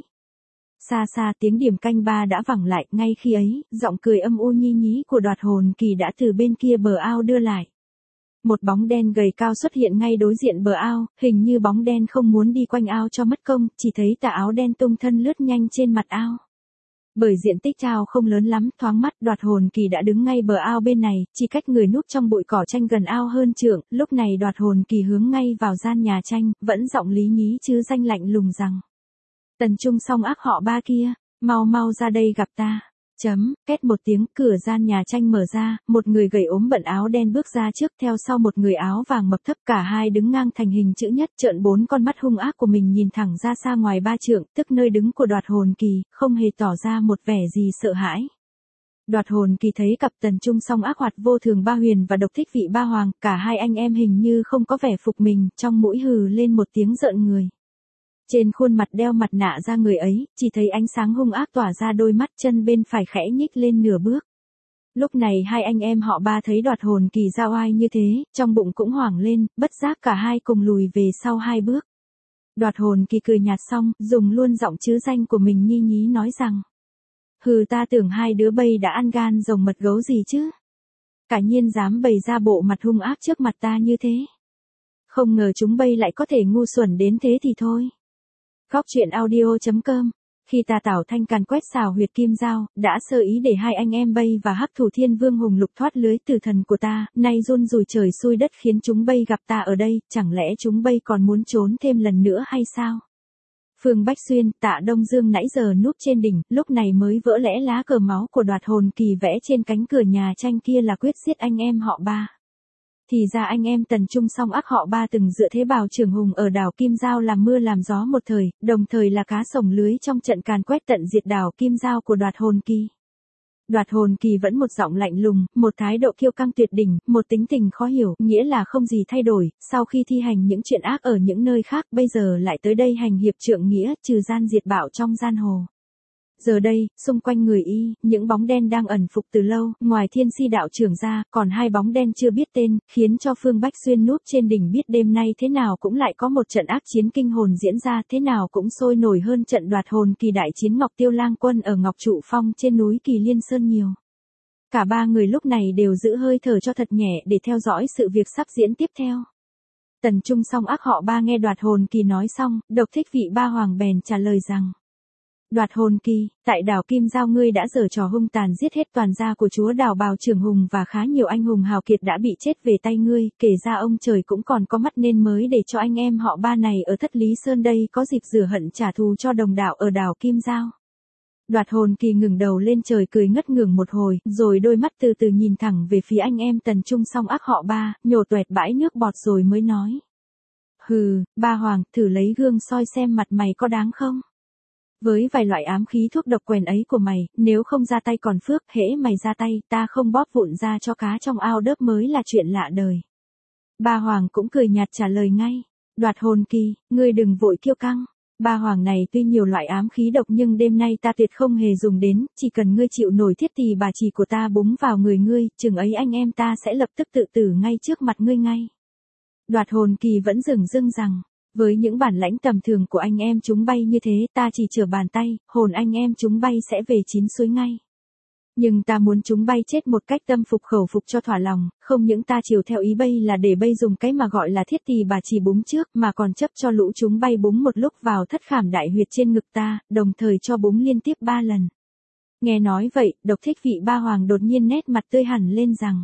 Xa xa tiếng điểm canh ba đã vẳng lại, ngay khi ấy, giọng cười âm u nhi nhí của Đoạt Hồn Kỳ đã từ bên kia bờ ao đưa lại. Một bóng đen gầy cao xuất hiện ngay đối diện bờ ao, hình như bóng đen không muốn đi quanh ao cho mất công, chỉ thấy tà áo đen tung thân lướt nhanh trên mặt ao. Bởi diện tích ao không lớn lắm, thoáng mắt Đoạt Hồn Kỳ đã đứng ngay bờ ao bên này, chỉ cách người núp trong bụi cỏ tranh gần ao hơn trượng, lúc này Đoạt Hồn Kỳ hướng ngay vào gian nhà tranh, vẫn giọng lý nhí chứ danh lạnh lùng rằng: "Tần Trung song ác họ ba kia, mau mau ra đây gặp ta." Chấm, két một tiếng, cửa gian nhà tranh mở ra, một người gầy ốm bận áo đen bước ra trước, theo sau một người áo vàng mập thấp, cả hai đứng ngang thành hình chữ nhất, trợn bốn con mắt hung ác của mình nhìn thẳng ra xa ngoài ba trượng, tức nơi đứng của Đoạt Hồn Kỳ, không hề tỏ ra một vẻ gì sợ hãi. Đoạt Hồn Kỳ thấy cặp Tần Trung song ác hoạt vô thường ba huyền và độc thích vị ba hoàng, cả hai anh em hình như không có vẻ phục mình, trong mũi hừ lên một tiếng rợn người. Trên khuôn mặt đeo mặt nạ ra người ấy, chỉ thấy ánh sáng hung ác tỏa ra đôi mắt, chân bên phải khẽ nhích lên nửa bước. Lúc này hai anh em họ ba thấy Đoạt Hồn Kỳ ra oai như thế, trong bụng cũng hoảng lên, bất giác cả hai cùng lùi về sau hai bước. Đoạt Hồn Kỳ cười nhạt xong, dùng luôn giọng chữ danh của mình nhi nhí nói rằng: "Hừ, ta tưởng hai đứa bây đã ăn gan rồng mật gấu gì chứ. Cả nhiên dám bày ra bộ mặt hung ác trước mặt ta như thế. Không ngờ chúng bây lại có thể ngu xuẩn đến thế thì thôi." Góc truyện audio chấm com, khi Tà Tảo Thanh càn quét xào huyệt kim dao, đã sơ ý để hai anh em bây và Hắc Thủ Thiên Vương Hùng Lục thoát lưới tử thần của ta, nay run rủi trời xui đất khiến chúng bây gặp ta ở đây, chẳng lẽ chúng bây còn muốn trốn thêm lần nữa hay sao? Phương Bách Xuyên, Tạ Đông Dương nãy giờ núp trên đỉnh, lúc này mới vỡ lẽ lá cờ máu của Đoạt Hồn Kỳ vẽ trên cánh cửa nhà tranh kia là quyết giết anh em họ ba. thì ra anh em Tần Trung song ác họ Ba từng dựa thế Bào Trường Hùng ở đảo Kim Giao làm mưa làm gió một thời, đồng thời là cá sổng lưới trong trận càn quét tận diệt đảo Kim Giao của Đoạt Hồn Kỳ. Đoạt Hồn Kỳ vẫn một giọng lạnh lùng, một thái độ kiêu căng tuyệt đỉnh, một tính tình khó hiểu, nghĩa là không gì thay đổi, sau khi thi hành những chuyện ác ở những nơi khác bây giờ lại tới đây hành hiệp trượng nghĩa, trừ gian diệt bạo trong giang hồ. Giờ đây, xung quanh người y, những bóng đen đang ẩn phục từ lâu, ngoài Thiên Si đạo trưởng ra, còn hai bóng đen chưa biết tên, khiến cho Phương Bách Xuyên núp trên đỉnh biết đêm nay thế nào cũng lại có một trận ác chiến kinh hồn diễn ra, thế nào cũng sôi nổi hơn trận Đoạt Hồn Kỳ đại chiến Ngọc Tiêu Lang Quân ở Ngọc Trụ Phong trên núi Kỳ Liên Sơn nhiều. Cả ba người lúc này đều giữ hơi thở cho thật nhẹ để theo dõi sự việc sắp diễn tiếp theo. Tần Trung song ác họ Ba nghe Đoạt Hồn Kỳ nói xong, Độc Thích Vị Ba Hoàng bèn trả lời rằng: Đoạt Hồn Kỳ, tại đảo Kim Giao ngươi đã giở trò hung tàn giết hết toàn gia của chúa đảo Bào Trường Hùng và khá nhiều anh hùng hào kiệt đã bị chết về tay ngươi, kể ra ông trời cũng còn có mắt nên mới để cho anh em họ Ba này ở Thất Lý Sơn đây có dịp rửa hận trả thù cho đồng đạo ở đảo Kim Giao. Đoạt Hồn Kỳ ngừng đầu lên trời cười ngất ngưởng một hồi, rồi đôi mắt từ từ nhìn thẳng về phía anh em Tần Trung song ác họ Ba, nhổ toẹt bãi nước bọt rồi mới nói: Hừ, Ba Hoàng, thử lấy gương soi xem mặt mày có đáng không? Với vài loại ám khí thuốc độc quèn ấy của mày, nếu không ra tay còn phước, hễ mày ra tay, ta không bóp vụn ra cho cá trong ao đớp mới là chuyện lạ đời. Ba Hoàng cũng cười nhạt trả lời ngay: Đoạt Hồn Kỳ, ngươi đừng vội kiêu căng. Ba Hoàng này tuy nhiều loại ám khí độc nhưng đêm nay ta tuyệt không hề dùng đến, chỉ cần ngươi chịu nổi thiết tỳ bà chỉ của ta búng vào người ngươi, chừng ấy anh em ta sẽ lập tức tự tử ngay trước mặt ngươi ngay. Đoạt Hồn Kỳ vẫn dửng dưng rằng: Với những bản lãnh tầm thường của anh em chúng bay như thế, ta chỉ chở bàn tay, hồn anh em chúng bay sẽ về chín suối ngay. Nhưng ta muốn chúng bay chết một cách tâm phục khẩu phục cho thỏa lòng, không những ta chiều theo ý bay là để bay dùng cái mà gọi là thiết tỳ bà chỉ búng trước, mà còn chấp cho lũ chúng bay búng một lúc vào thất khảm đại huyệt trên ngực ta, đồng thời cho búng liên tiếp ba lần. Nghe nói vậy, Độc Thích Vị Ba Hoàng đột nhiên nét mặt tươi hẳn lên rằng: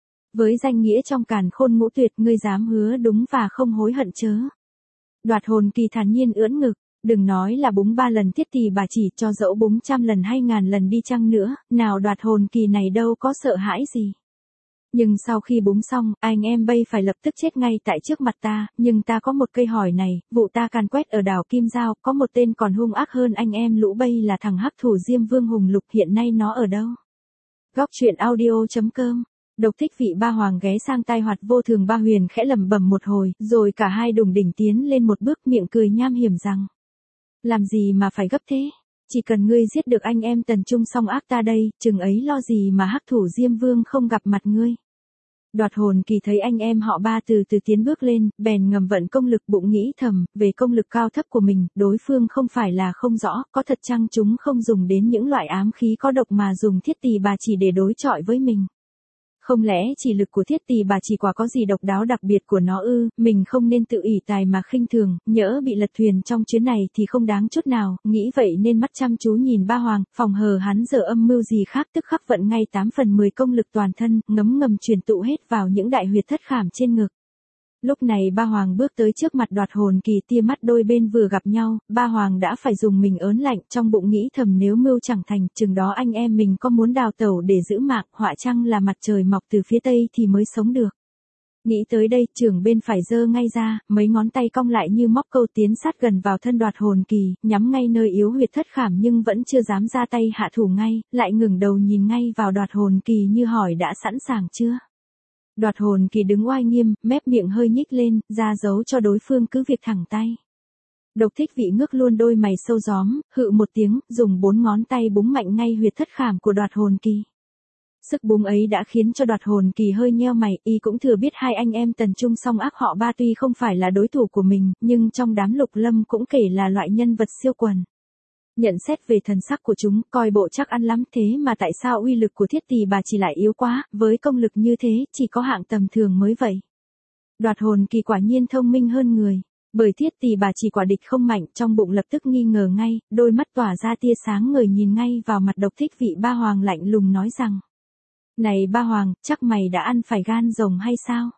Với danh nghĩa trong càn khôn ngũ tuyệt, ngươi dám hứa đúng và không hối hận chớ? Đoạt Hồn Kỳ thản nhiên ưỡn ngực: Đừng nói là búng ba lần thiết tỳ bà chỉ, cho dẫu búng trăm lần hay ngàn lần đi chăng nữa, nào Đoạt Hồn Kỳ này đâu có sợ hãi gì. Nhưng sau khi búng xong, anh em bay phải lập tức chết ngay tại trước mặt ta, nhưng ta có một cây hỏi này, vụ ta càn quét ở đảo Kim Giao, có một tên còn hung ác hơn anh em lũ bay là thằng hắc thủ Diêm Vương Hùng Lục, hiện nay nó ở đâu? Góc truyện audio chấm com. Độc Thích Vị Ba Hoàng ghé sang tai Hoạt Vô Thường Ba Huyền khẽ lẩm bẩm một hồi, rồi cả hai đùng đỉnh tiến lên một bước, miệng cười nham hiểm rằng: Làm gì mà phải gấp thế? Chỉ cần ngươi giết được anh em Tần Trung song ác ta đây, chừng ấy lo gì mà hắc thủ Diêm Vương không gặp mặt ngươi. Đoạt Hồn Kỳ thấy anh em họ Ba từ từ tiến bước lên, bèn ngầm vận công lực, bụng nghĩ thầm, về công lực cao thấp của mình, đối phương không phải là không rõ, có thật chăng chúng không dùng đến những loại ám khí có độc mà dùng thiết tỳ bà chỉ để đối chọi với mình. Không lẽ chỉ lực của thiết tỳ bà chỉ quả có gì độc đáo đặc biệt của nó ư? Mình không nên tự ỷ tài mà khinh thường, nhỡ bị lật thuyền trong chuyến này thì không đáng chút nào, nghĩ vậy nên mắt chăm chú nhìn Ba Hoàng, phòng hờ hắn giờ âm mưu gì khác tức khắc vận ngay tám phần mười công lực toàn thân, ngấm ngầm truyền tụ hết vào những đại huyệt thất khảm trên ngực. Lúc này Ba Hoàng bước tới trước mặt Đoạt Hồn Kỳ, tia mắt đôi bên vừa gặp nhau, Ba Hoàng đã phải dùng mình ớn lạnh, trong bụng nghĩ thầm nếu mưu chẳng thành, chừng đó anh em mình có muốn đào tẩu để giữ mạng, họa chăng là mặt trời mọc từ phía tây thì mới sống được. Nghĩ tới đây, trưởng bên phải giơ ngay ra, mấy ngón tay cong lại như móc câu tiến sát gần vào thân Đoạt Hồn Kỳ, nhắm ngay nơi yếu huyệt thất khảm nhưng vẫn chưa dám ra tay hạ thủ ngay, lại ngừng đầu nhìn ngay vào Đoạt Hồn Kỳ như hỏi đã sẵn sàng chưa. Đoạt Hồn Kỳ đứng oai nghiêm, mép miệng hơi nhích lên, ra dấu cho đối phương cứ việc thẳng tay. Độc Thích Vị ngước luôn đôi mày sâu gióm, hự một tiếng, dùng bốn ngón tay búng mạnh ngay huyệt thất khảm của Đoạt Hồn Kỳ. Sức búng ấy đã khiến cho Đoạt Hồn Kỳ hơi nheo mày, y cũng thừa biết hai anh em Tần Trung song ác họ Ba tuy không phải là đối thủ của mình, nhưng trong đám Lục Lâm cũng kể là loại nhân vật siêu quần. Nhận xét về thần sắc của chúng, coi bộ chắc ăn lắm, thế mà tại sao uy lực của thiết tỳ bà chỉ lại yếu quá, với công lực như thế, chỉ có hạng tầm thường mới vậy. Đoạt Hồn Kỳ quả nhiên thông minh hơn người, bởi thiết tỳ bà chỉ quả địch không mạnh, trong bụng lập tức nghi ngờ ngay, đôi mắt tỏa ra tia sáng ngời nhìn ngay vào mặt Độc Thích Vị Ba Hoàng lạnh lùng nói rằng: Này Ba Hoàng, chắc mày đã ăn phải gan rồng hay sao?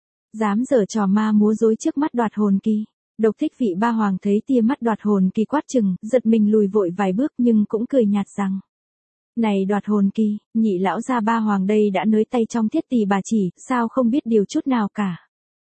Dám giở trò ma múa dối trước mắt Đoạt Hồn Kỳ. Độc Thích Vị Ba Hoàng thấy tia mắt Đoạt Hồn Kỳ quát chừng, giật mình lùi vội vài bước nhưng cũng cười nhạt rằng: Này đoạt hồn kỳ, nhị lão gia ba hoàng đây đã nới tay trong thiết tỳ bà chỉ, sao không biết điều chút nào cả.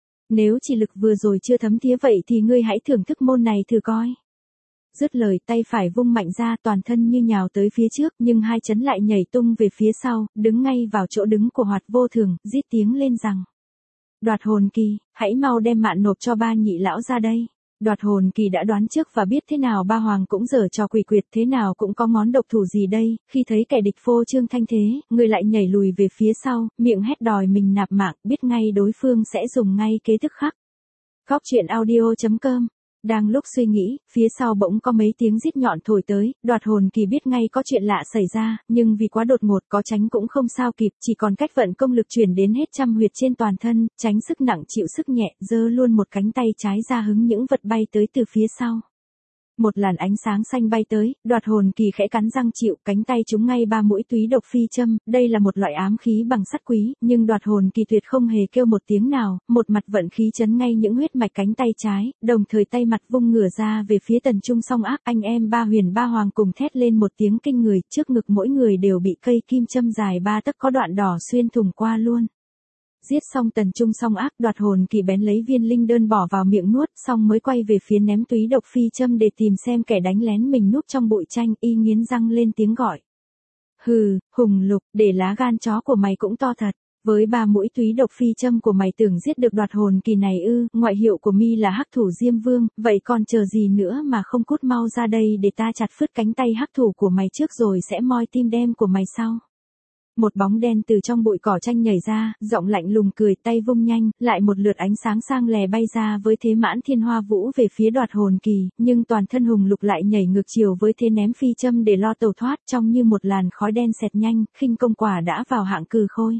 Nếu chỉ lực vừa rồi chưa thấm thía vậy thì ngươi hãy thưởng thức môn này thử coi. Dứt lời tay phải vung mạnh ra toàn thân như nhào tới phía trước nhưng hai chấn lại nhảy tung về phía sau, đứng ngay vào chỗ đứng của Hoạt Vô Thường, rít tiếng lên rằng. Đoạt hồn kỳ, hãy mau đem mạn nộp cho ba nhị lão ra đây. Đoạt hồn kỳ đã đoán trước và biết thế nào ba hoàng cũng giở trò quỷ quyệt, thế nào cũng có món độc thủ gì đây, khi thấy kẻ địch phô trương thanh thế, người lại nhảy lùi về phía sau, miệng hét đòi mình nạp mạng, biết ngay đối phương sẽ dùng ngay kế tức khắc. Góc truyện audio chấm com. Đang lúc suy nghĩ, phía sau bỗng có mấy tiếng rít nhọn thổi tới, đoạt hồn kỳ biết ngay có chuyện lạ xảy ra, nhưng vì quá đột ngột có tránh cũng không sao kịp, chỉ còn cách vận công lực chuyển đến hết trăm huyệt trên toàn thân, tránh sức nặng chịu sức nhẹ, giơ luôn một cánh tay trái ra hứng những vật bay tới từ phía sau. Một làn ánh sáng xanh bay tới, đoạt hồn kỳ khẽ cắn răng chịu, cánh tay trúng ngay ba mũi túy độc phi châm, đây là một loại ám khí bằng sắt quý, nhưng đoạt hồn kỳ tuyệt không hề kêu một tiếng nào, một mặt vận khí chấn ngay những huyết mạch cánh tay trái, đồng thời tay mặt vung ngửa ra về phía Tần Trung Song Ác, anh em ba huyền ba hoàng cùng thét lên một tiếng kinh người, trước ngực mỗi người đều bị cây kim châm dài ba tấc có đoạn đỏ xuyên thủng qua luôn. Giết xong Tần Trung Song Ác, đoạt hồn kỳ bén lấy viên linh đơn bỏ vào miệng nuốt, xong mới quay về phía ném túy độc phi châm để tìm xem kẻ đánh lén mình núp trong bụi tranh, y nghiến răng lên tiếng gọi. Hừ, Hùng Lục, để lá gan chó của mày cũng to thật, với ba mũi túy độc phi châm của mày tưởng giết được đoạt hồn kỳ này ư, ngoại hiệu của mi là hắc thủ Diêm Vương, vậy còn chờ gì nữa mà không cút mau ra đây để ta chặt phứt cánh tay hắc thủ của mày trước rồi sẽ moi tim đem của mày sau. Một bóng đen từ trong bụi cỏ tranh nhảy ra, giọng lạnh lùng cười, tay vung nhanh, lại một lượt ánh sáng sang lè bay ra với thế mãn thiên hoa vũ về phía đoạt hồn kỳ, nhưng toàn thân Hùng Lục lại nhảy ngược chiều với thế ném phi châm để lo tẩu thoát, trông như một làn khói đen xẹt nhanh, khinh công quả đã vào hạng cừ khôi.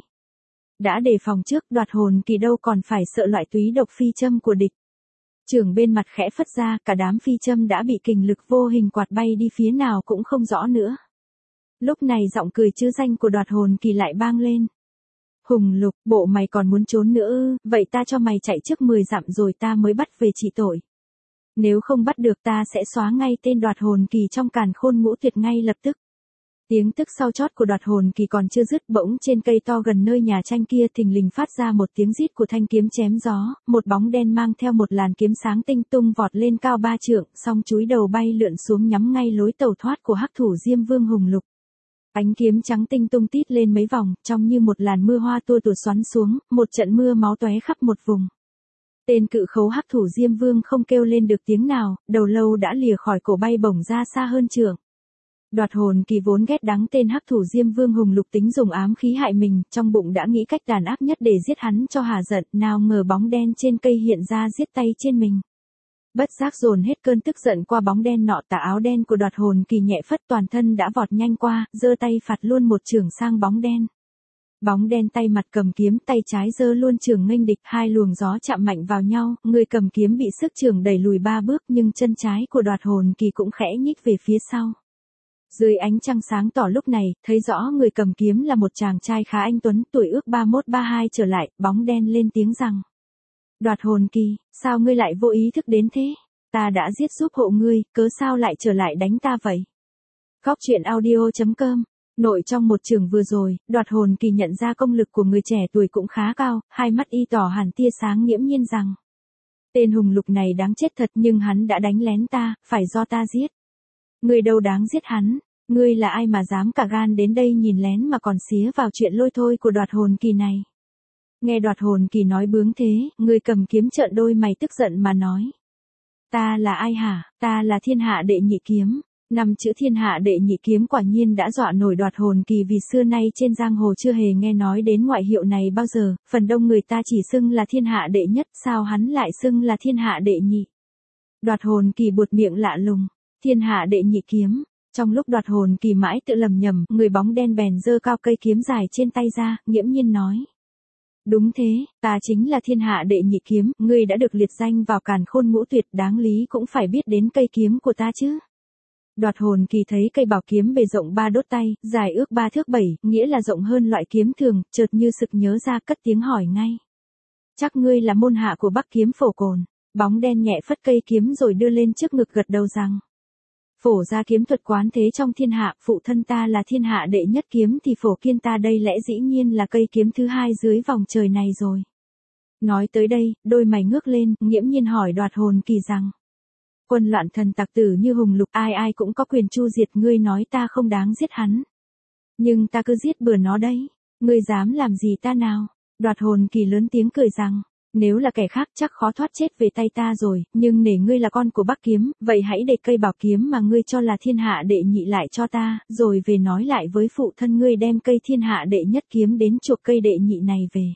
Đã đề phòng trước, đoạt hồn kỳ đâu còn phải sợ loại túy độc phi châm của địch. Trường bên mặt khẽ phất ra, cả đám phi châm đã bị kình lực vô hình quạt bay đi phía nào cũng không rõ nữa. Lúc này giọng cười chữ danh của đoạt hồn kỳ lại vang lên. Hùng Lục, bộ mày còn muốn trốn nữa ư, vậy ta cho mày chạy trước mười dặm rồi ta mới bắt về trị tội. Nếu không bắt được ta sẽ xóa ngay tên đoạt hồn kỳ trong càn khôn ngũ tuyệt ngay lập tức. Tiếng tức sau chót của đoạt hồn kỳ còn chưa dứt, bỗng trên cây to gần nơi nhà tranh kia thình lình phát ra một tiếng rít của thanh kiếm chém gió, một bóng đen mang theo một làn kiếm sáng tinh tung vọt lên cao ba trượng, song chúi đầu bay lượn xuống nhắm ngay lối tẩu thoát của hắc thủ Diêm Vương Hùng Lục. Ánh kiếm trắng tinh tung tít lên mấy vòng, trông như một làn mưa hoa tua tủa xoắn xuống, một trận mưa máu tóe khắp một vùng. Tên cự khấu hắc thủ Diêm Vương không kêu lên được tiếng nào, đầu lâu đã lìa khỏi cổ bay bổng ra xa hơn trượng. Đoạt hồn kỳ vốn ghét đắng tên hắc thủ Diêm Vương Hùng Lục tính dùng ám khí hại mình, trong bụng đã nghĩ cách đàn áp nhất để giết hắn cho hà giận, nào ngờ bóng đen trên cây hiện ra giết tay trên mình. Bất giác dồn hết cơn tức giận qua bóng đen nọ, tà áo đen của đoạt hồn kỳ nhẹ phất toàn thân đã vọt nhanh qua, giơ tay phạt luôn một chưởng sang bóng đen. Bóng đen tay mặt cầm kiếm, tay trái giơ luôn chưởng nghênh địch, hai luồng gió chạm mạnh vào nhau, người cầm kiếm bị sức chưởng đẩy lùi ba bước nhưng chân trái của đoạt hồn kỳ cũng khẽ nhích về phía sau. Dưới ánh trăng sáng tỏ lúc này, thấy rõ người cầm kiếm là một chàng trai khá anh tuấn, tuổi ước ba mốt ba hai trở lại, bóng đen lên tiếng rằng. Đoạt hồn kỳ, sao ngươi lại vô ý thức đến thế? Ta đã giết giúp hộ ngươi, cớ sao lại trở lại đánh ta vậy? Góc truyện audio chấm com. Nội trong một trường vừa rồi, đoạt hồn kỳ nhận ra công lực của người trẻ tuổi cũng khá cao, hai mắt y tỏ hẳn tia sáng nghiễm nhiên rằng. Tên Hùng Lục này đáng chết thật nhưng hắn đã đánh lén ta, phải do ta giết. Ngươi đâu đáng giết hắn, ngươi là ai mà dám cả gan đến đây nhìn lén mà còn xía vào chuyện lôi thôi của đoạt hồn kỳ này. Nghe đoạt hồn kỳ nói bướng thế, người cầm kiếm trợn đôi mày tức giận mà nói. Ta là ai hả, ta là thiên hạ đệ nhị kiếm. Năm chữ thiên hạ đệ nhị kiếm quả nhiên đã dọa nổi đoạt hồn kỳ vì xưa nay trên giang hồ chưa hề nghe nói đến ngoại hiệu này bao giờ, phần đông người ta chỉ xưng là thiên hạ đệ nhất, sao hắn lại xưng là thiên hạ đệ nhị. Đoạt hồn kỳ buột miệng lạ lùng, thiên hạ đệ nhị kiếm. Trong lúc đoạt hồn kỳ mãi tự lầm nhầm, người bóng đen bèn giơ cao cây kiếm dài trên tay ra, nghiễm nhiên nói. Đúng thế, ta chính là thiên hạ đệ nhị kiếm, ngươi đã được liệt danh vào càn khôn ngũ tuyệt, đáng lý cũng phải biết đến cây kiếm của ta chứ. Đoạt hồn kỳ thấy cây bảo kiếm bề rộng ba đốt tay, dài ước ba thước bảy, nghĩa là rộng hơn loại kiếm thường, chợt như sực nhớ ra cất tiếng hỏi ngay. Chắc ngươi là môn hạ của Bắc Kiếm Phổ Cồn. Bóng đen nhẹ phất cây kiếm rồi đưa lên trước ngực gật đầu rằng. Phổ ra kiếm thuật quán thế trong thiên hạ, phụ thân ta là thiên hạ đệ nhất kiếm thì Phổ Kiên ta đây lẽ dĩ nhiên là cây kiếm thứ hai dưới vòng trời này rồi. Nói tới đây, đôi mày ngước lên, nghiễm nhiên hỏi Đoạt Hồn Kỳ rằng. Quân loạn thần tặc tử như hùng lục, ai ai cũng có quyền chu diệt, ngươi nói ta không đáng giết hắn. Nhưng ta cứ giết bừa nó đấy, ngươi dám làm gì ta nào? Đoạt Hồn Kỳ lớn tiếng cười rằng, nếu là kẻ khác chắc khó thoát chết về tay ta rồi, nhưng nể ngươi là con của Bắc Kiếm, vậy hãy để cây bảo kiếm mà ngươi cho là thiên hạ đệ nhị lại cho ta, rồi về nói lại với phụ thân ngươi đem cây thiên hạ đệ nhất kiếm đến chuộc cây đệ nhị này về.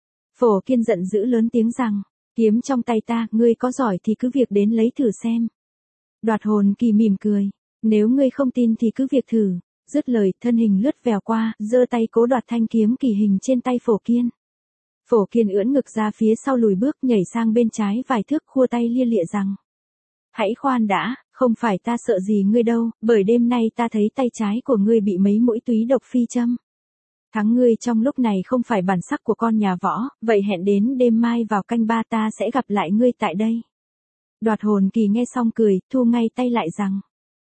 Phổ Kiên giận dữ lớn tiếng rằng, kiếm trong tay ta, ngươi có giỏi thì cứ việc đến lấy thử xem. Đoạt Hồn Kỳ mỉm cười, nếu ngươi không tin thì cứ việc thử. Dứt lời, thân hình lướt vèo qua, giơ tay cố đoạt thanh kiếm kỳ hình trên tay Phổ Kiên. Phổ Kiên ưỡn ngực ra phía sau lùi bước, nhảy sang bên trái vài thước, khua tay lia lịa rằng, hãy khoan đã, không phải ta sợ gì ngươi đâu, bởi đêm nay ta thấy tay trái của ngươi bị mấy mũi túy độc phi châm. Thắng ngươi trong lúc này không phải bản sắc của con nhà võ, vậy hẹn đến đêm mai vào canh ba ta sẽ gặp lại ngươi tại đây. Đoạt Hồn Kỳ nghe xong cười, thu ngay tay lại rằng,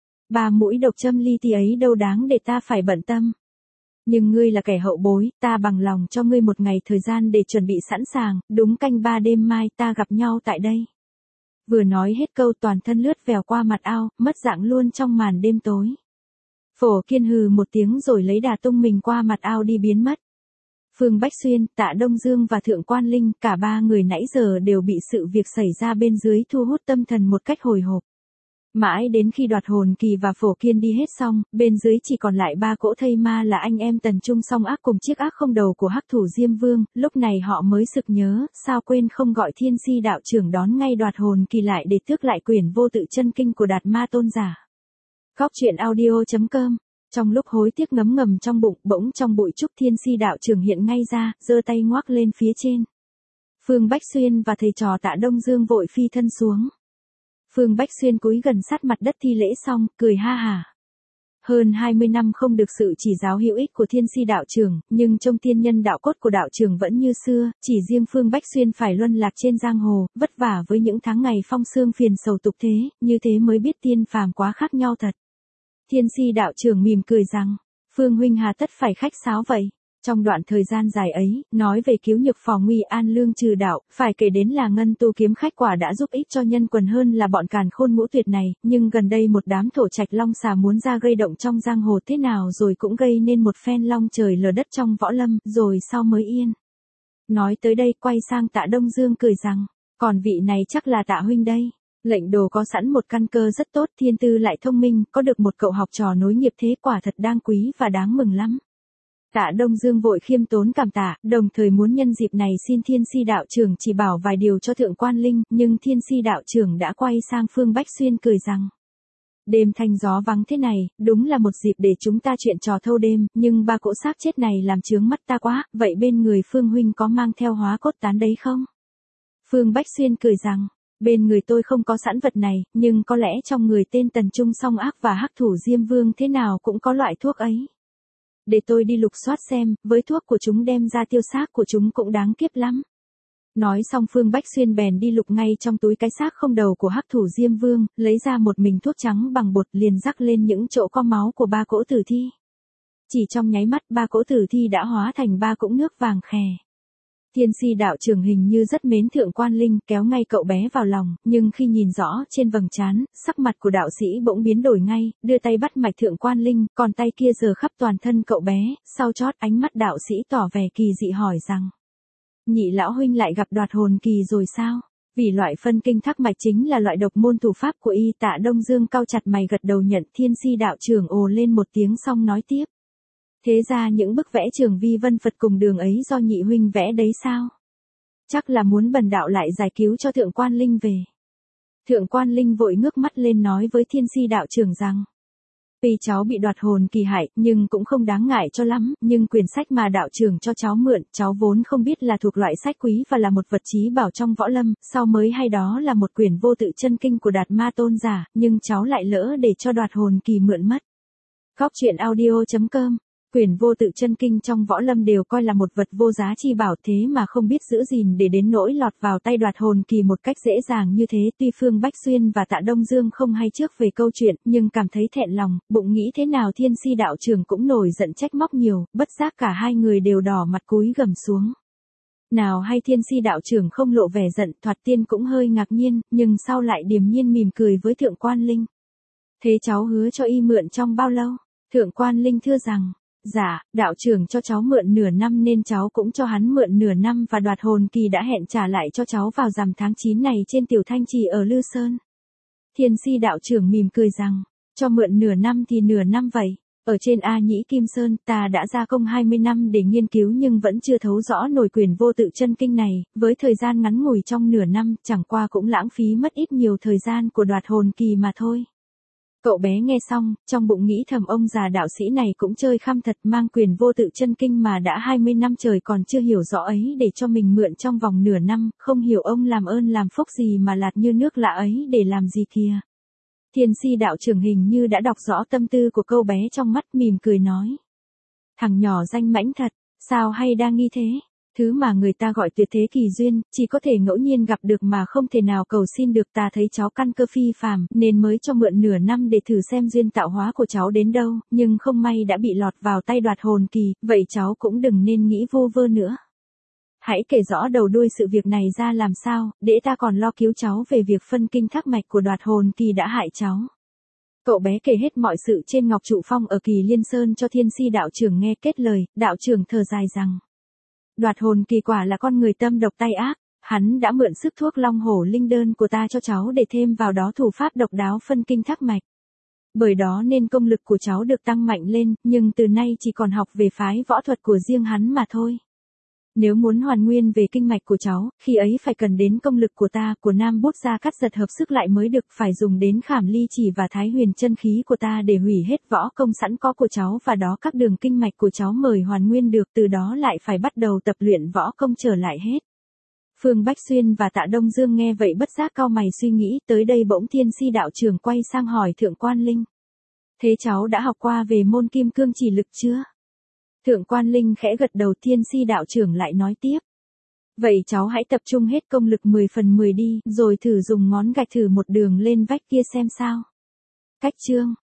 ba mũi độc châm li ti ấy đâu đáng để ta phải bận tâm. Nhưng ngươi là kẻ hậu bối, ta bằng lòng cho ngươi một ngày thời gian để chuẩn bị sẵn sàng, đúng canh ba đêm mai ta gặp nhau tại đây. Vừa nói hết câu toàn thân lướt vèo qua mặt ao, mất dạng luôn trong màn đêm tối. Phổ Kiên hừ một tiếng rồi lấy đà tung mình qua mặt ao đi biến mất. Phương Bách Xuyên, Tạ Đông Dương và Thượng Quan Linh, cả ba người nãy giờ đều bị sự việc xảy ra bên dưới thu hút tâm thần một cách hồi hộp. Mãi đến khi Đoạt Hồn Kỳ và Phổ Kiên đi hết xong, bên dưới chỉ còn lại ba cỗ thây ma là anh em Tần Trung song ác cùng chiếc ác không đầu của Hắc Thủ Diêm Vương, lúc này họ mới sực nhớ, sao quên không gọi Thiên Si đạo trưởng đón ngay Đoạt Hồn Kỳ lại để tước lại quyển vô tự chân kinh của Đạt Ma tôn giả. Góc truyện audio chấm com. Trong lúc hối tiếc ngấm ngầm trong bụng, bỗng trong bụi trúc Thiên Si đạo trưởng hiện ngay ra, giơ tay ngoắc lên phía trên. Phương Bách Xuyên và thầy trò Tạ Đông Dương vội phi thân xuống. Phương Bách Xuyên cúi gần sát mặt đất thi lễ xong, cười ha hả. Hơn hai mươi năm không được sự chỉ giáo hữu ích của Thiên Si đạo trưởng, nhưng trong tiên nhân đạo cốt của đạo trưởng vẫn như xưa, chỉ riêng Phương Bách Xuyên phải luân lạc trên giang hồ, vất vả với những tháng ngày phong sương phiền sầu tục thế, như thế mới biết tiên phàm quá khác nhau thật. Thiên Si đạo trưởng mỉm cười rằng, Phương huynh hà tất phải khách sáo vậy. Trong đoạn thời gian dài ấy, nói về cứu nhược phò nguy an lương trừ đạo, phải kể đến là Ngân Tu kiếm khách quả đã giúp ích cho nhân quần hơn là bọn càn khôn ngũ tuyệt này, nhưng gần đây một đám thổ trạch long xà muốn ra gây động trong giang hồ thế nào rồi cũng gây nên một phen long trời lở đất trong võ lâm, rồi sau mới yên. Nói tới đây quay sang Tạ Đông Dương cười rằng, còn vị này chắc là Tạ huynh đây. Lệnh đồ có sẵn một căn cơ rất tốt, thiên tư lại thông minh, có được một cậu học trò nối nghiệp thế quả thật đáng quý và đáng mừng lắm. Tạ Đông Dương vội khiêm tốn cảm tạ, đồng thời muốn nhân dịp này xin Thiên Si đạo trưởng chỉ bảo vài điều cho Thượng Quan Linh, nhưng Thiên Si đạo trưởng đã quay sang Phương Bách Xuyên cười rằng, đêm thanh gió vắng thế này, đúng là một dịp để chúng ta chuyện trò thâu đêm, nhưng ba cỗ xác chết này làm chướng mắt ta quá, vậy bên người Phương huynh có mang theo hóa cốt tán đấy không? Phương Bách Xuyên cười rằng, bên người tôi không có sẵn vật này, nhưng có lẽ trong người tên Tần Trung song ác và Hắc Thủ Diêm Vương thế nào cũng có loại thuốc ấy. Để tôi đi lục soát xem, với thuốc của chúng đem ra tiêu xác của chúng cũng đáng kiếp lắm. Nói xong Phương Bách Xuyên bèn đi lục ngay trong túi cái xác không đầu của Hắc Thủ Diêm Vương, lấy ra một mình thuốc trắng bằng bột liền rắc lên những chỗ có máu của ba cỗ tử thi. Chỉ trong nháy mắt ba cỗ tử thi đã hóa thành ba cỗ nước vàng khè. Thiên Si đạo trưởng hình như rất mến Thượng Quan Linh, kéo ngay cậu bé vào lòng, nhưng khi nhìn rõ trên vầng trán, sắc mặt của đạo sĩ bỗng biến đổi ngay, đưa tay bắt mạch Thượng Quan Linh, còn tay kia giờ khắp toàn thân cậu bé, sau chót ánh mắt đạo sĩ tỏ vẻ kỳ dị hỏi rằng, nhị lão huynh lại gặp Đoạt Hồn Kỳ rồi sao? Vì loại phân kinh thác mạch chính là loại độc môn thủ pháp của y. Tạ Đông Dương cau chặt mày gật đầu nhận. Thiên Si đạo trưởng ồ lên một tiếng xong nói tiếp. Thế ra những bức vẽ Trường Vi Vân Phật cùng đường ấy do nhị huynh vẽ đấy sao? Chắc là muốn bần đạo lại giải cứu cho Thượng Quan Linh về. Thượng Quan Linh vội ngước mắt lên nói với Thiên Si đạo trưởng rằng, tuy cháu bị Đoạt Hồn Kỳ hại, nhưng cũng không đáng ngại cho lắm, nhưng quyển sách mà đạo trưởng cho cháu mượn, cháu vốn không biết là thuộc loại sách quý và là một vật chí bảo trong võ lâm, sau mới hay đó là một quyển vô tự chân kinh của Đạt Ma tôn giả, nhưng cháu lại lỡ để cho Đoạt Hồn Kỳ mượn mất. Góc truyện audio chấm com Quyển vô tự chân kinh trong võ lâm đều coi là một vật vô giá chi bảo, thế mà không biết giữ gìn để đến nỗi lọt vào tay Đoạt Hồn Kỳ một cách dễ dàng như thế. Tuy Phương Bách Xuyên và Tạ Đông Dương không hay trước về câu chuyện, nhưng cảm thấy thẹn lòng, bụng nghĩ thế nào Thiên Si đạo trưởng cũng nổi giận trách móc nhiều, bất giác cả hai người đều đỏ mặt cúi gằm xuống. Nào hay Thiên Si đạo trưởng không lộ vẻ giận, thoạt tiên cũng hơi ngạc nhiên, nhưng sau lại điềm nhiên mỉm cười với Thượng Quan Linh. Thế cháu hứa cho y mượn trong bao lâu? Thượng Quan Linh thưa rằng, dạ, đạo trưởng cho cháu mượn nửa năm nên cháu cũng cho hắn mượn nửa năm, và Đoạt Hồn Kỳ đã hẹn trả lại cho cháu vào rằm tháng chín này trên Tiểu Thanh Trì ở Lư Sơn. Thiên Si đạo trưởng mỉm cười rằng, cho mượn nửa năm thì nửa năm vậy. Ở trên A Nhĩ Kim Sơn ta đã ra công hai mươi năm để nghiên cứu nhưng vẫn chưa thấu rõ nổi quyển vô tự chân kinh này, với thời gian ngắn ngủi trong nửa năm chẳng qua cũng lãng phí mất ít nhiều thời gian của Đoạt Hồn Kỳ mà thôi. Cậu bé nghe xong, trong bụng nghĩ thầm ông già đạo sĩ này cũng chơi khăm thật, mang quyền vô tự chân kinh mà đã hai mươi năm trời còn chưa hiểu rõ ấy để cho mình mượn trong vòng nửa năm, không hiểu ông làm ơn làm phúc gì mà lạt như nước lạ ấy để làm gì kìa. Thiên Si đạo trưởng hình như đã đọc rõ tâm tư của câu bé trong mắt, mỉm cười nói. Thằng nhỏ danh mãnh thật, sao hay đa nghi thế? Thứ mà người ta gọi tuyệt thế kỳ duyên, chỉ có thể ngẫu nhiên gặp được mà không thể nào cầu xin được. Ta thấy cháu căn cơ phi phàm, nên mới cho mượn nửa năm để thử xem duyên tạo hóa của cháu đến đâu, nhưng không may đã bị lọt vào tay Đoạt Hồn Kỳ, vậy cháu cũng đừng nên nghĩ vô vơ nữa. Hãy kể rõ đầu đuôi sự việc này ra làm sao, để ta còn lo cứu cháu về việc phân kinh thác mạch của Đoạt Hồn Kỳ đã hại cháu. Cậu bé kể hết mọi sự trên Ngọc Trụ Phong ở Kỳ Liên Sơn cho Thiên Si đạo trưởng nghe. Kết lời, đạo trưởng thở dài rằng, Đoạt Hồn Kỳ quả là con người tâm độc tay ác, hắn đã mượn sức thuốc Long Hổ Linh Đơn của ta cho cháu để thêm vào đó thủ pháp độc đáo phân kinh thác mạch. Bởi đó nên công lực của cháu được tăng mạnh lên, nhưng từ nay chỉ còn học về phái võ thuật của riêng hắn mà thôi. Nếu muốn hoàn nguyên về kinh mạch của cháu, khi ấy phải cần đến công lực của ta, của Nam Bút Gia cắt giật hợp sức lại mới được, phải dùng đến Khảm Ly Chỉ và Thái Huyền chân khí của ta để hủy hết võ công sẵn có của cháu, và đó các đường kinh mạch của cháu mời hoàn nguyên được, từ đó lại phải bắt đầu tập luyện võ công trở lại hết. Phương Bách Xuyên và Tạ Đông Dương nghe vậy bất giác cau mày suy nghĩ, tới đây bỗng Thiên Si đạo trưởng quay sang hỏi Thượng Quan Linh. Thế cháu đã học qua về môn kim cương chỉ lực chưa? Thượng Quan Linh khẽ gật đầu. Thiên Si đạo trưởng lại nói tiếp. Vậy cháu hãy tập trung hết công lực mười phần mười đi, rồi thử dùng ngón gạch thử một đường lên vách kia xem sao. Cách chương